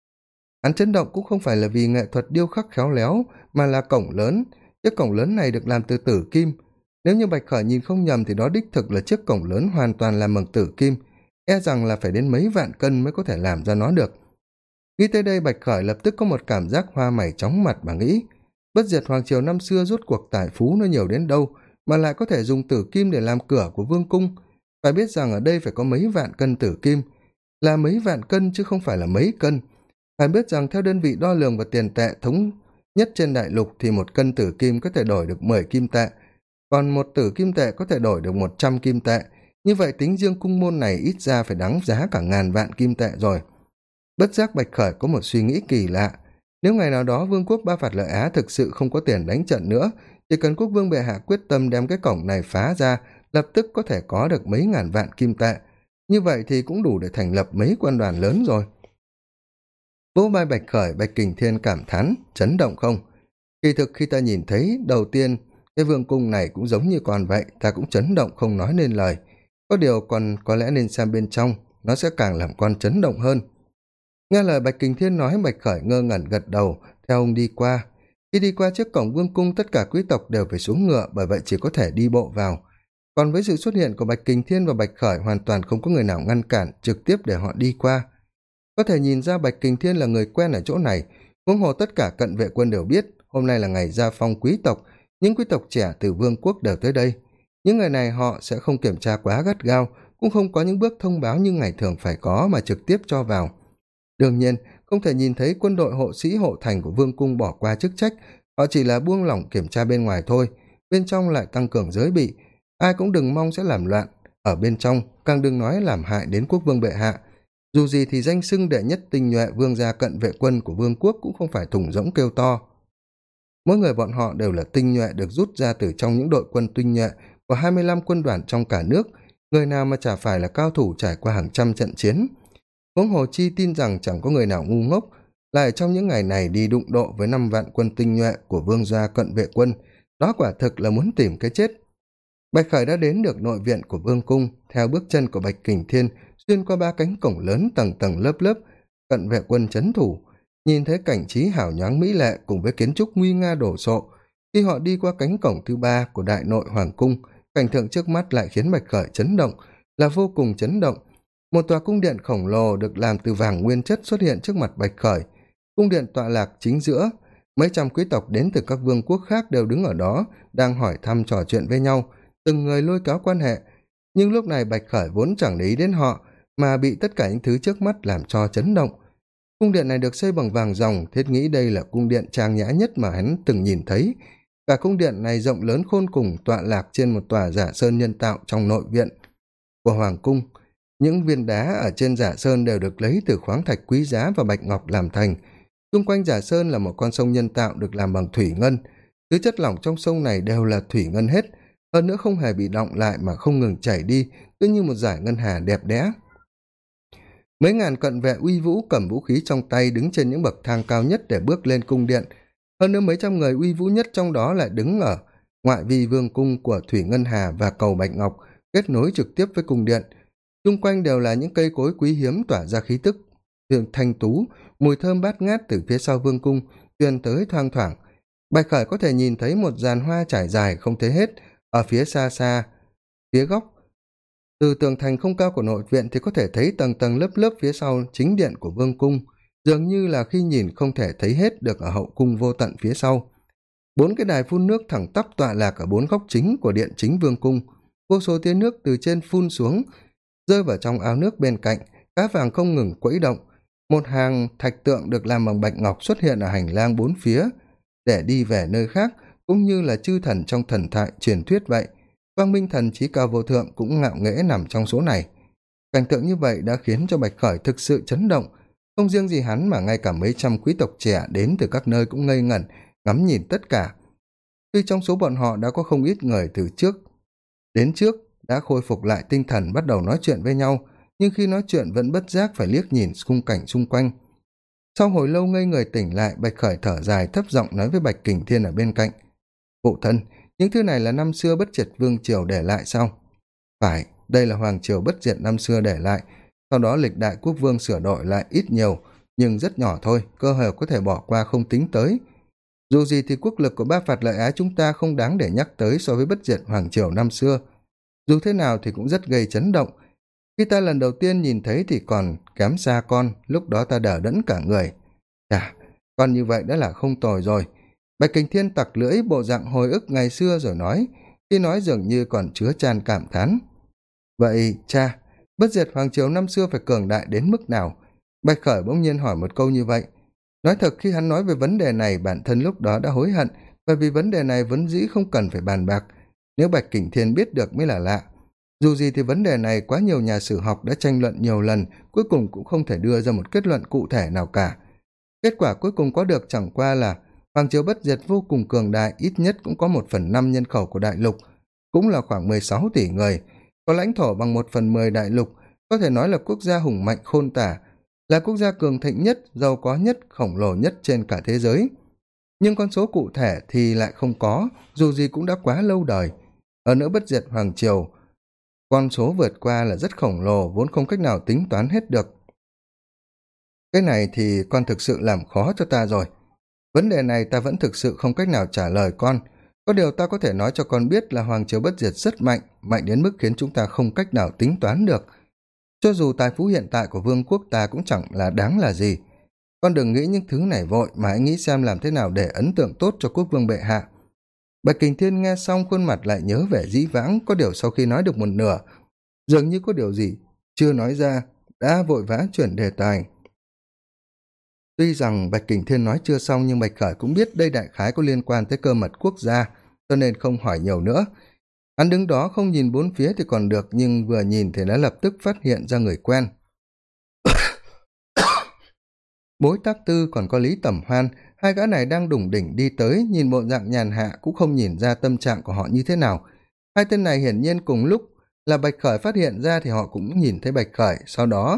Hắn chấn động cũng không phải là vì nghệ thuật điêu khắc khéo léo, mà là cổng lớn. Chiếc cổng lớn này được làm từ tử kim. Nếu như Bạch Khởi nhìn không nhầm thì đó đích thực là chiếc cổng lớn hoàn toàn làm bằng tử kim, e rằng là phải đến mấy vạn cân mới có thể làm ra nó được. Nghĩ tới đây Bạch Khởi lập tức có một cảm giác hoa mày chóng mặt mà nghĩ, Bất diệt Hoàng Triều năm xưa rốt cuộc tài phú nó nhiều đến đâu mà lại có thể dùng tử kim để làm cửa của vương cung. Phải biết rằng ở đây phải có mấy vạn cân tử kim, là mấy vạn cân chứ không phải là mấy cân. Phải biết rằng theo đơn vị đo lường và tiền tệ thống nhất trên đại lục thì một cân tử kim có thể đổi được 10 kim tệ, còn một tử kim tệ có thể đổi được 100 kim tệ. Như vậy tính riêng cung môn này ít ra phải đáng giá cả ngàn vạn kim tệ rồi. Bất giác Bạch Khởi có một suy nghĩ kỳ lạ. Nếu ngày nào đó vương quốc Ba Phạt Lợi Á thực sự không có tiền đánh trận nữa, chỉ cần quốc vương bệ hạ quyết tâm đem cái cổng này phá ra, lập tức có thể có được mấy ngàn vạn kim tệ. Như vậy thì cũng đủ để thành lập mấy quân đoàn lớn rồi. Vỗ vai Bạch Khởi, Bạch Kình Thiên cảm thán, chấn động không? Kỳ thực khi ta nhìn thấy đầu tiên cái vương cung này cũng giống như con vậy, ta cũng chấn động không nói nên lời. Có điều còn có lẽ nên xem bên trong, nó sẽ càng làm con chấn động hơn. Nghe lời Bạch Kình Thiên nói, Bạch Khởi ngơ ngẩn gật đầu, theo ông đi qua. Khi đi qua trước cổng vương cung, tất cả quý tộc đều phải xuống ngựa, bởi vậy chỉ có thể đi bộ vào. Còn với sự xuất hiện của Bạch Kình Thiên và Bạch Khởi, hoàn toàn không có người nào ngăn cản, trực tiếp để họ đi qua. Có thể nhìn ra Bạch Kình Thiên là người quen ở chỗ này, huống hồ tất cả cận vệ quân đều biết, hôm nay là ngày gia phong quý tộc, những quý tộc trẻ từ vương quốc đều tới đây. Những người này họ sẽ không kiểm tra quá gắt gao, cũng không có những bước thông báo như ngày thường phải có mà trực tiếp cho vào. Đương nhiên, không thể nhìn thấy quân đội hộ sĩ hộ thành của vương cung bỏ qua chức trách, họ chỉ là buông lỏng kiểm tra bên ngoài thôi, bên trong lại tăng cường giới bị, ai cũng đừng mong sẽ làm loạn, ở bên trong càng đừng nói làm hại đến quốc vương bệ hạ. Dù gì thì danh xưng đệ nhất tinh nhuệ vương gia cận vệ quân của vương quốc cũng không phải thùng rỗng kêu to. Mỗi người bọn họ đều là tinh nhuệ được rút ra từ trong những đội quân tinh nhuệ của 25 quân đoàn trong cả nước, người nào mà chả phải là cao thủ trải qua hàng trăm trận chiến. Huống hồ chi tin rằng chẳng có người nào ngu ngốc lại trong những ngày này đi đụng độ với 5 vạn quân tinh nhuệ của vương gia cận vệ quân, đó quả thực là muốn tìm cái chết. Bạch Khởi đã đến được nội viện của vương cung, theo bước chân của Bạch Kình Thiên xuyên qua 3 cánh cổng lớn tầng tầng lớp lớp, cận vệ quân trấn thủ, nhìn thấy cảnh trí hào nhoáng mỹ lệ cùng với kiến trúc nguy nga đổ sộ. Khi họ đi qua cánh cổng thứ 3 của đại nội hoàng cung, cảnh tượng trước mắt lại khiến Bạch Khởi chấn động, là vô cùng chấn động. Một tòa cung điện khổng lồ được làm từ vàng nguyên chất xuất hiện trước mặt Bạch Khởi. Cung điện tọa lạc chính giữa, mấy trăm quý tộc đến từ các vương quốc khác đều đứng ở đó, đang hỏi thăm trò chuyện với nhau, từng người lôi kéo quan hệ. Nhưng lúc này Bạch Khởi vốn chẳng để ý đến họ, mà bị tất cả những thứ trước mắt làm cho chấn động. Cung điện này được xây bằng vàng ròng, thiết nghĩ đây là cung điện trang nhã nhất mà hắn từng nhìn thấy. Cả cung điện này rộng lớn khôn cùng, tọa lạc trên một tòa giả sơn nhân tạo trong nội viện của hoàng cung. Những viên đá ở trên giả sơn đều được lấy từ khoáng thạch quý giá và bạch ngọc làm thành. Xung quanh giả sơn là một con sông nhân tạo được làm bằng thủy ngân. Thứ chất lỏng trong sông này đều là thủy ngân hết, hơn nữa không hề bị đọng lại mà không ngừng chảy đi, cứ như một dải ngân hà đẹp đẽ. Mấy ngàn cận vệ uy vũ cầm vũ khí trong tay đứng trên những bậc thang cao nhất để bước lên cung điện. Hơn nữa mấy trăm người uy vũ nhất trong đó lại đứng ở ngoại vi vương cung của thủy ngân hà và cầu bạch ngọc, kết nối trực tiếp với cung điện. Xung quanh đều là những cây cối quý hiếm tỏa ra khí tức thanh tú, mùi thơm bát ngát từ phía sau vương cung truyền tới thoang thoảng. Bạch Khởi có thể nhìn thấy một dàn hoa trải dài không thấy hết ở phía xa xa, phía góc. Từ tường thành không cao của nội viện thì có thể thấy tầng tầng lớp lớp phía sau chính điện của vương cung, dường như là khi nhìn không thể thấy hết được ở hậu cung vô tận phía sau. 4 cái đài phun nước thẳng tắp tọa lạc ở 4 góc chính của điện chính vương cung, vô số tia nước từ trên phun xuống, rơi vào trong ao nước bên cạnh, cá vàng không ngừng quẫy động. Một hàng thạch tượng được làm bằng bạch ngọc xuất hiện ở hành lang 4 phía, để đi về nơi khác, cũng như là chư thần trong thần thoại truyền thuyết vậy. Quang Minh Thần Chí Cao Vô Thượng cũng ngạo nghễ nằm trong số này. Cảnh tượng như vậy đã khiến cho Bạch Khởi thực sự chấn động, không riêng gì hắn mà ngay cả mấy trăm quý tộc trẻ đến từ các nơi cũng ngây ngẩn, ngắm nhìn tất cả. Tuy trong số bọn họ đã có không ít người từ trước đến trước đã khôi phục lại tinh thần bắt đầu nói chuyện với nhau, nhưng khi nói chuyện vẫn bất giác phải liếc nhìn khung cảnh xung quanh. Sau hồi lâu ngây người tỉnh lại, Bạch Khởi thở dài thấp giọng nói với Bạch Kình Thiên ở bên cạnh: "Phụ thân, những thứ này là năm xưa Bất Diệt Vương triều để lại sao?" "Phải, đây là hoàng triều Bất Diệt năm xưa để lại, sau đó lịch đại quốc vương sửa đổi lại ít nhiều, nhưng rất nhỏ thôi, cơ hội có thể bỏ qua không tính tới. Dù gì thì quốc lực của Ba Phạt Lợi Á chúng ta không đáng để nhắc tới so với Bất Diệt hoàng triều năm xưa. Dù thế nào thì cũng rất gây chấn động. Khi ta lần đầu tiên nhìn thấy thì còn kém xa con, lúc đó ta đờ đẫn cả người. Con như vậy đã là không tồi rồi." Bạch Kình Thiên tặc lưỡi, bộ dạng hồi ức ngày xưa rồi nói, khi nói dường như còn chứa chan cảm thán: "Vậy cha, Bất Diệt hoàng triều năm xưa phải cường đại đến mức nào? Bạch Khởi bỗng nhiên hỏi một câu như vậy. Nói thật, khi hắn nói về vấn đề này, bản thân lúc đó đã hối hận, bởi vì vấn đề này vốn dĩ không cần phải bàn bạc. Nếu Bạch Kình Thiên biết được mới là lạ. Dù gì thì vấn đề này quá nhiều nhà sử học đã tranh luận nhiều lần, cuối cùng cũng không thể đưa ra một kết luận cụ thể nào cả. Kết quả cuối cùng có được chẳng qua là Hoàng triều bất diệt vô cùng cường đại, ít nhất cũng có 1/5 nhân khẩu của đại lục, cũng là khoảng 16 tỷ người, có lãnh thổ bằng 1/10 đại lục, có thể nói là quốc gia hùng mạnh khôn tả, là quốc gia cường thịnh nhất, giàu có nhất, khổng lồ nhất trên cả thế giới. Nhưng con số cụ thể thì lại không có, dù gì cũng đã quá lâu đời. Ở nữa bất diệt hoàng triều, con số vượt qua là rất khổng lồ, vốn không cách nào tính toán hết được. Cái này thì con thực sự làm khó cho ta rồi. Vấn đề này ta vẫn thực sự không cách nào trả lời con. Có điều ta có thể nói cho con biết là Hoàng triều bất diệt rất mạnh, mạnh đến mức khiến chúng ta không cách nào tính toán được. Cho dù tài phú hiện tại của vương quốc ta cũng chẳng là đáng là gì. Con đừng nghĩ những thứ này vội, mà hãy nghĩ xem làm thế nào để ấn tượng tốt cho quốc vương bệ hạ. Bạch Kình Thiên nghe xong khuôn mặt lại nhớ vẻ dĩ vãng, có điều sau khi nói được một nửa, dường như có điều gì chưa nói ra, đã vội vã chuyển đề tài. Tuy rằng Bạch Kình Thiên nói chưa xong, nhưng Bạch Khởi cũng biết đây đại khái có liên quan tới cơ mật quốc gia, cho nên không hỏi nhiều nữa. Hắn đứng đó không nhìn bốn phía thì còn được, nhưng vừa nhìn thì đã lập tức phát hiện ra người quen. Bối Tác Tư còn có Lý Tẩm Hoan, hai gã này đang đủng đỉnh đi tới, nhìn bộ dạng nhàn hạ cũng không nhìn ra tâm trạng của họ như thế nào. Hai tên này hiển nhiên cùng lúc là Bạch Khởi phát hiện ra thì họ cũng nhìn thấy Bạch Khởi, sau đó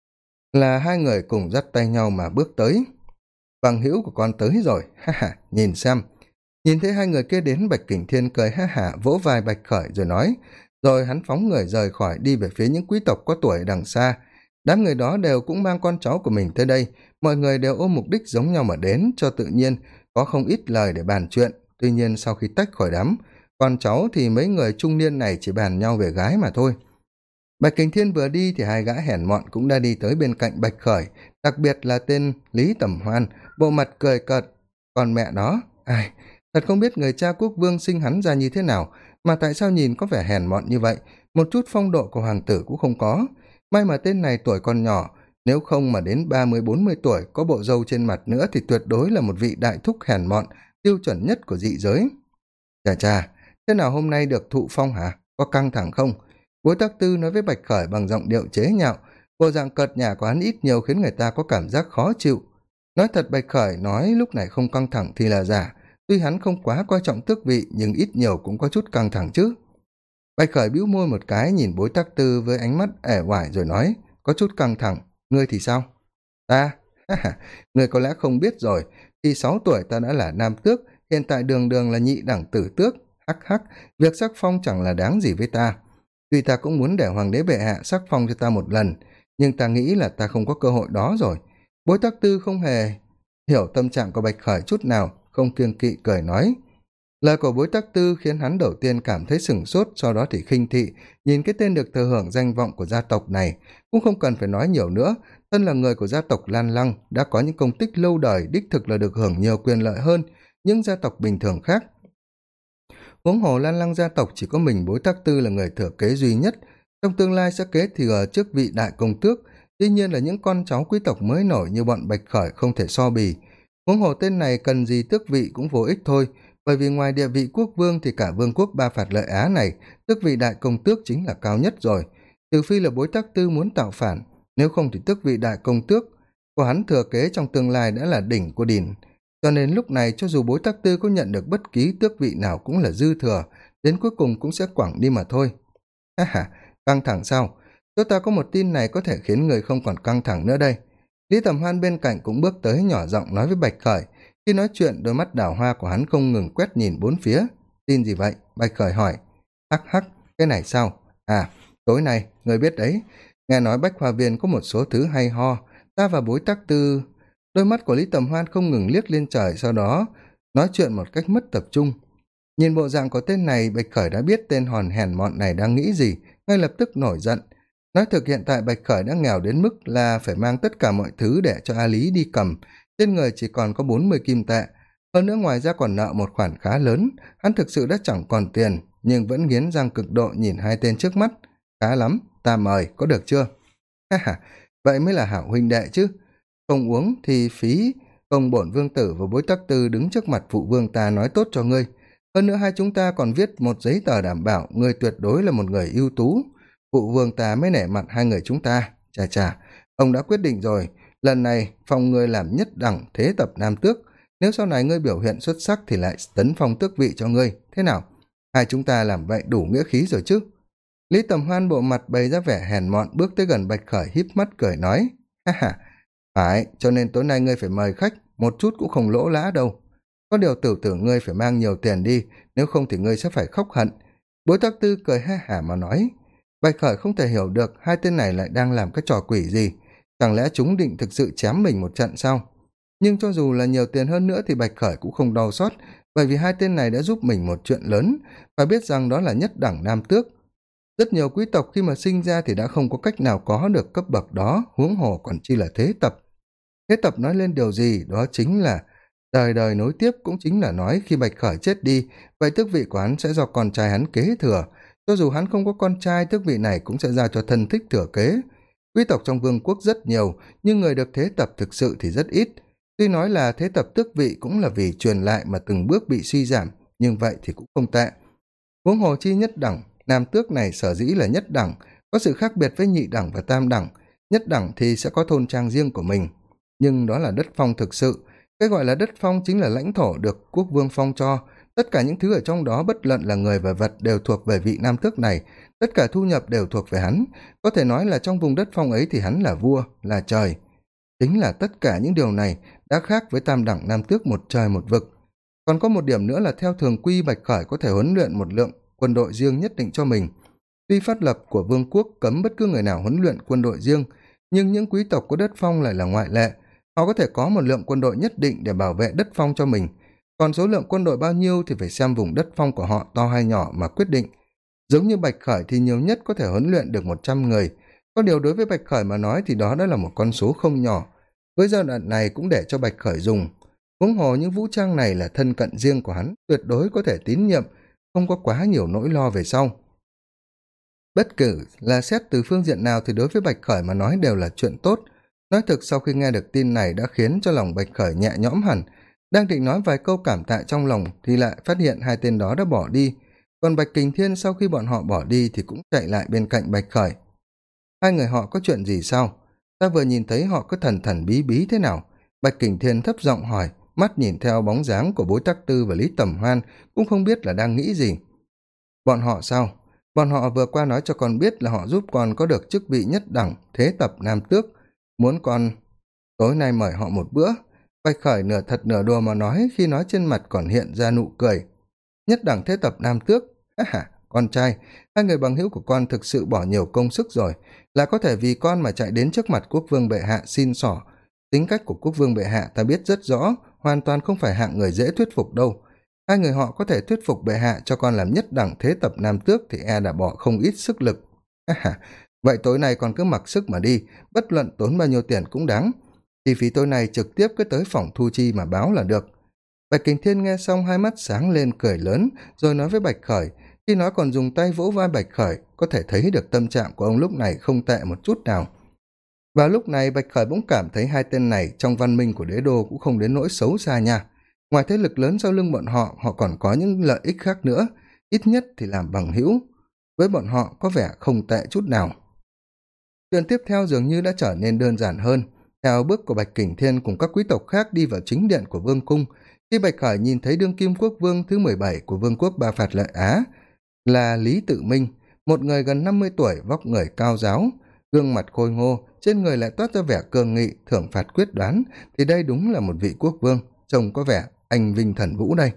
là hai người cùng dắt tay nhau mà bước tới. Bằng hữu của con tới rồi, ha ha, nhìn xem. Nhìn thấy hai người kia đến, Bạch Kình Thiên cười ha hả vỗ vai Bạch Khởi rồi nói, rồi hắn phóng người rời khỏi đi về phía những quý tộc có tuổi đằng xa. Đám người đó đều cũng mang con cháu của mình tới đây, mọi người đều ôm mục đích giống nhau mà đến, cho tự nhiên có không ít lời để bàn chuyện. Tuy nhiên sau khi tách khỏi đám con cháu thì mấy người trung niên này chỉ bàn nhau về gái mà thôi. Bạch Kình Thiên vừa đi thì hai gã hèn mọn cũng đã đi tới bên cạnh Bạch Khởi, đặc biệt là tên Lý Tẩm Hoan, bộ mặt cười cợt. Còn mẹ nó, ai, thật không biết người cha quốc vương sinh hắn ra như thế nào, mà tại sao nhìn có vẻ hèn mọn như vậy, một chút phong độ của hoàng tử cũng không có. May mà tên này tuổi còn nhỏ, nếu không mà đến 30-40 tuổi có bộ râu trên mặt nữa thì tuyệt đối là một vị đại thúc hèn mọn, tiêu chuẩn nhất của dị giới. Chà chà, thế nào hôm nay được thụ phong hả? Có căng thẳng không? Bối Tác Tư nói với Bạch Khởi bằng giọng điệu chế nhạo, bộ dạng cợt nhả của hắn ít nhiều khiến người ta có cảm giác khó chịu. Nói thật, Bạch Khởi nói lúc này không căng thẳng thì là giả, tuy hắn không quá coi trọng tước vị nhưng ít nhiều cũng có chút căng thẳng chứ. Bạch Khởi bĩu môi một cái nhìn Bối Tác Tư với ánh mắt ẻ oải rồi nói, có chút căng thẳng, ngươi thì sao? Ta? Ngươi có lẽ không biết rồi, khi 6 tuổi ta đã là nam tước, hiện tại đường đường là nhị đẳng tử tước, hắc hắc, việc sắc phong chẳng là đáng gì với ta. Tuy ta cũng muốn để hoàng đế bệ hạ sắc phong cho ta một lần, nhưng ta nghĩ là ta không có cơ hội đó rồi. Bối Tác Tư không hề hiểu tâm trạng của Bạch Khởi chút nào, không kiêng kỵ cười nói. Lời của Bối Tác Tư khiến hắn đầu tiên cảm thấy sửng sốt, sau đó thì khinh thị, nhìn cái tên được thừa hưởng danh vọng của gia tộc này, cũng không cần phải nói nhiều nữa, thân là người của gia tộc Lan Lăng, đã có những công tích lâu đời, đích thực là được hưởng nhiều quyền lợi hơn những gia tộc bình thường khác. Huống hồ Lan Lăng gia tộc chỉ có mình Bối Tác Tư là người thừa kế duy nhất, trong tương lai sẽ kế thừa chức vị đại công tước, tuy nhiên là những con cháu quý tộc mới nổi như bọn Bạch Khởi không thể so bì. Huống hồ tên này cần gì tước vị cũng vô ích thôi, bởi vì ngoài địa vị quốc vương thì cả vương quốc Ba Phạt Lợi Á này, tước vị đại công tước chính là cao nhất rồi, trừ phi là Bối Tác Tư muốn tạo phản, nếu không thì tước vị đại công tước của hắn thừa kế trong tương lai đã là đỉnh của đỉnh. Cho nên lúc này cho dù Bối Tác Tư có nhận được bất kỳ tước vị nào cũng là dư thừa, đến cuối cùng cũng sẽ quẳng đi mà thôi. Ha ha, căng thẳng sao? Cho ta có một tin này có thể khiến người không còn căng thẳng nữa đây. Lý Tầm Hoan bên cạnh cũng bước tới nhỏ giọng nói với Bạch Khởi. Khi nói chuyện, đôi mắt đảo hoa của hắn không ngừng quét nhìn bốn phía. Tin gì vậy? Bạch Khởi hỏi. Hắc hắc, cái này sao? À, tối nay, người biết đấy, nghe nói Bách Hoa Viên có một số thứ hay ho, ta và Bối Tác Tư... Đôi mắt của Lý Tầm Hoan không ngừng liếc lên trời, sau đó nói chuyện một cách mất tập trung. Nhìn bộ dạng của tên này, Bạch Khởi đã biết tên hòn hèn mọn này đang nghĩ gì, ngay lập tức nổi giận. Nói thực hiện tại Bạch Khởi đã nghèo đến mức là phải mang tất cả mọi thứ để cho A Lý đi cầm, trên người chỉ còn có 40 kim tệ. Hơn nữa ngoài ra còn nợ một khoản khá lớn, hắn thực sự đã chẳng còn tiền, nhưng vẫn nghiến răng cực độ nhìn hai tên trước mắt. Khá lắm, ta mời, có được chưa? Ha ha, vậy mới là hảo huynh đệ chứ. Không uống thì phí công bổn vương tử và bối tắc tư đứng trước mặt phụ vương ta nói tốt cho ngươi. Hơn nữa hai chúng ta còn viết một giấy tờ đảm bảo ngươi tuyệt đối là một người ưu tú. Phụ vương ta mới nể mặt hai người chúng ta. Chà chà, ông đã quyết định rồi, lần này phong ngươi làm nhất đẳng thế tập nam tước, nếu sau này ngươi biểu hiện xuất sắc thì lại tấn phong tước vị cho ngươi, thế nào? Hai chúng ta làm vậy đủ nghĩa khí rồi chứ. Lý Tầm Hoan bộ mặt bày ra vẻ hèn mọn bước tới gần Bạch Khởi híp mắt cười nói, ha ha, phải, cho nên tối nay ngươi phải mời khách, một chút cũng không lỗ lã đâu. Có điều tiểu tử ngươi phải mang nhiều tiền đi, nếu không thì ngươi sẽ phải khóc hận. Bối Tắc Tư cười ha hả mà nói. Bạch Khởi không thể hiểu được hai tên này lại đang làm cái trò quỷ gì, chẳng lẽ chúng định thực sự chém mình một trận sao? Nhưng cho dù là nhiều tiền hơn nữa thì Bạch Khởi cũng không đau xót, bởi vì hai tên này đã giúp mình một chuyện lớn, và biết rằng đó là nhất đẳng nam tước. Rất nhiều quý tộc khi mà sinh ra thì đã không có cách nào có được cấp bậc đó, huống hồ còn chi là thế tập. Thế tập nói lên điều gì, đó chính là đời đời nối tiếp, cũng chính là nói khi Bạch Khởi chết đi, vậy tước vị của hắn sẽ do con trai hắn kế thừa. Cho dù hắn không có con trai, tước vị này cũng sẽ giao cho thân thích thừa kế. Quý tộc trong vương quốc rất nhiều, nhưng người được thế tập thực sự thì rất ít. Tuy nói là thế tập tước vị cũng là vì truyền lại mà từng bước bị suy giảm, nhưng vậy thì cũng không tệ. Huống hồ chi nhất đẳng, nam tước này sở dĩ là nhất đẳng, có sự khác biệt với nhị đẳng và tam đẳng. Nhất đẳng thì sẽ có thôn trang riêng của mình, nhưng đó là đất phong thực sự. Cái gọi là đất phong chính là lãnh thổ được quốc vương phong cho. Tất cả những thứ ở trong đó, bất luận là người và vật, đều thuộc về vị nam tước này. Tất cả thu nhập đều thuộc về hắn. Có thể nói là trong vùng đất phong ấy thì hắn là vua, là trời. Chính là tất cả những điều này đã khác với tam đẳng nam tước một trời một vực. Còn có một điểm nữa là theo thường quy, Bạch Khởi có thể huấn luyện một lượng quân đội riêng nhất định cho mình. Tuy pháp lập của vương quốc cấm bất cứ người nào huấn luyện quân đội riêng, nhưng những quý tộc có đất phong lại là ngoại lệ. Họ có thể có một lượng quân đội nhất định để bảo vệ đất phong cho mình. Còn số lượng quân đội bao nhiêu thì phải xem vùng đất phong của họ to hay nhỏ mà quyết định. Giống như Bạch Khởi thì nhiều nhất có thể huấn luyện được 100 người. Có điều đối với Bạch Khởi mà nói thì đó đã là một con số không nhỏ. Với giai đoạn này cũng để cho Bạch Khởi dùng. Huống hồ những vũ trang này là thân cận riêng của hắn, tuyệt đối có thể tín nhiệm, không có quá nhiều nỗi lo về sau. Bất kể là xét từ phương diện nào thì đối với Bạch Khởi mà nói đều là chuyện tốt. Nói thực, sau khi nghe được tin này đã khiến cho lòng Bạch Khởi nhẹ nhõm hẳn. Đang định nói vài câu cảm tạ trong lòng thì lại phát hiện hai tên đó đã bỏ đi. Còn Bạch Kình Thiên sau khi bọn họ bỏ đi thì cũng chạy lại bên cạnh Bạch Khởi. Hai người họ có chuyện gì sao? Ta vừa nhìn thấy họ cứ thần thần bí bí thế nào? Bạch Kình Thiên thấp giọng hỏi, mắt nhìn theo bóng dáng của Bối Tắc Tư và Lý Tầm Hoan, cũng không biết là đang nghĩ gì. Bọn họ sao? Bọn họ vừa qua nói cho con biết là họ giúp con có được chức vị nhất đẳng thế tập nam tước, muốn con tối nay mời họ một bữa. Bạch Khởi nửa thật nửa đùa mà nói, khi nói trên mặt còn hiện ra nụ cười. Nhất đẳng thế tập nam tước, ha ha, con trai, hai người bằng hữu của con thực sự bỏ nhiều công sức rồi, là có thể vì con mà chạy đến trước mặt quốc vương bệ hạ xin xỏ. Tính cách của quốc vương bệ hạ ta biết rất rõ, hoàn toàn không phải hạng người dễ thuyết phục đâu. Hai người họ có thể thuyết phục bệ hạ cho con làm nhất đẳng thế tập nam tước thì e đã bỏ không ít sức lực. Ha ha, vậy tối nay con cứ mặc sức mà đi, bất luận tốn bao nhiêu tiền cũng đáng. Chi phí tối nay trực tiếp cứ tới phòng thu chi mà báo là được. Bạch Kình Thiên nghe xong hai mắt sáng lên cười lớn, rồi nói với Bạch Khởi, khi nói còn dùng tay vỗ vai Bạch Khởi, có thể thấy được tâm trạng của ông lúc này không tệ một chút nào. Vào lúc này Bạch Khởi bỗng cảm thấy hai tên này trong văn minh của đế đô cũng không đến nỗi xấu xa nha. Ngoài thế lực lớn sau lưng bọn họ, họ còn có những lợi ích khác nữa, ít nhất thì làm bằng hữu. Với bọn họ có vẻ không tệ chút nào. Chuyện tiếp theo dường như đã trở nên đơn giản hơn. Theo bước của Bạch Kình Thiên cùng các quý tộc khác đi vào chính điện của vương cung, khi Bạch Khởi nhìn thấy đương kim quốc vương thứ 17 của vương quốc Ba Phạt Lợi Á là Lý Tự Minh, một người gần 50 tuổi, vóc người cao ráo, gương mặt khôi ngô, trên người lại toát ra vẻ cường nghị, thưởng phạt quyết đoán, thì đây đúng là một vị quốc vương, trông có vẻ anh vinh thần vũ đây.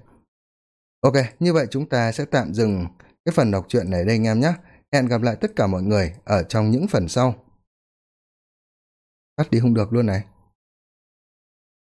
Ok, như vậy chúng ta sẽ tạm dừng cái phần đọc truyện này đây anh em nhé. Hẹn gặp lại tất cả mọi người ở trong những phần sau. Tắt đi không được luôn này.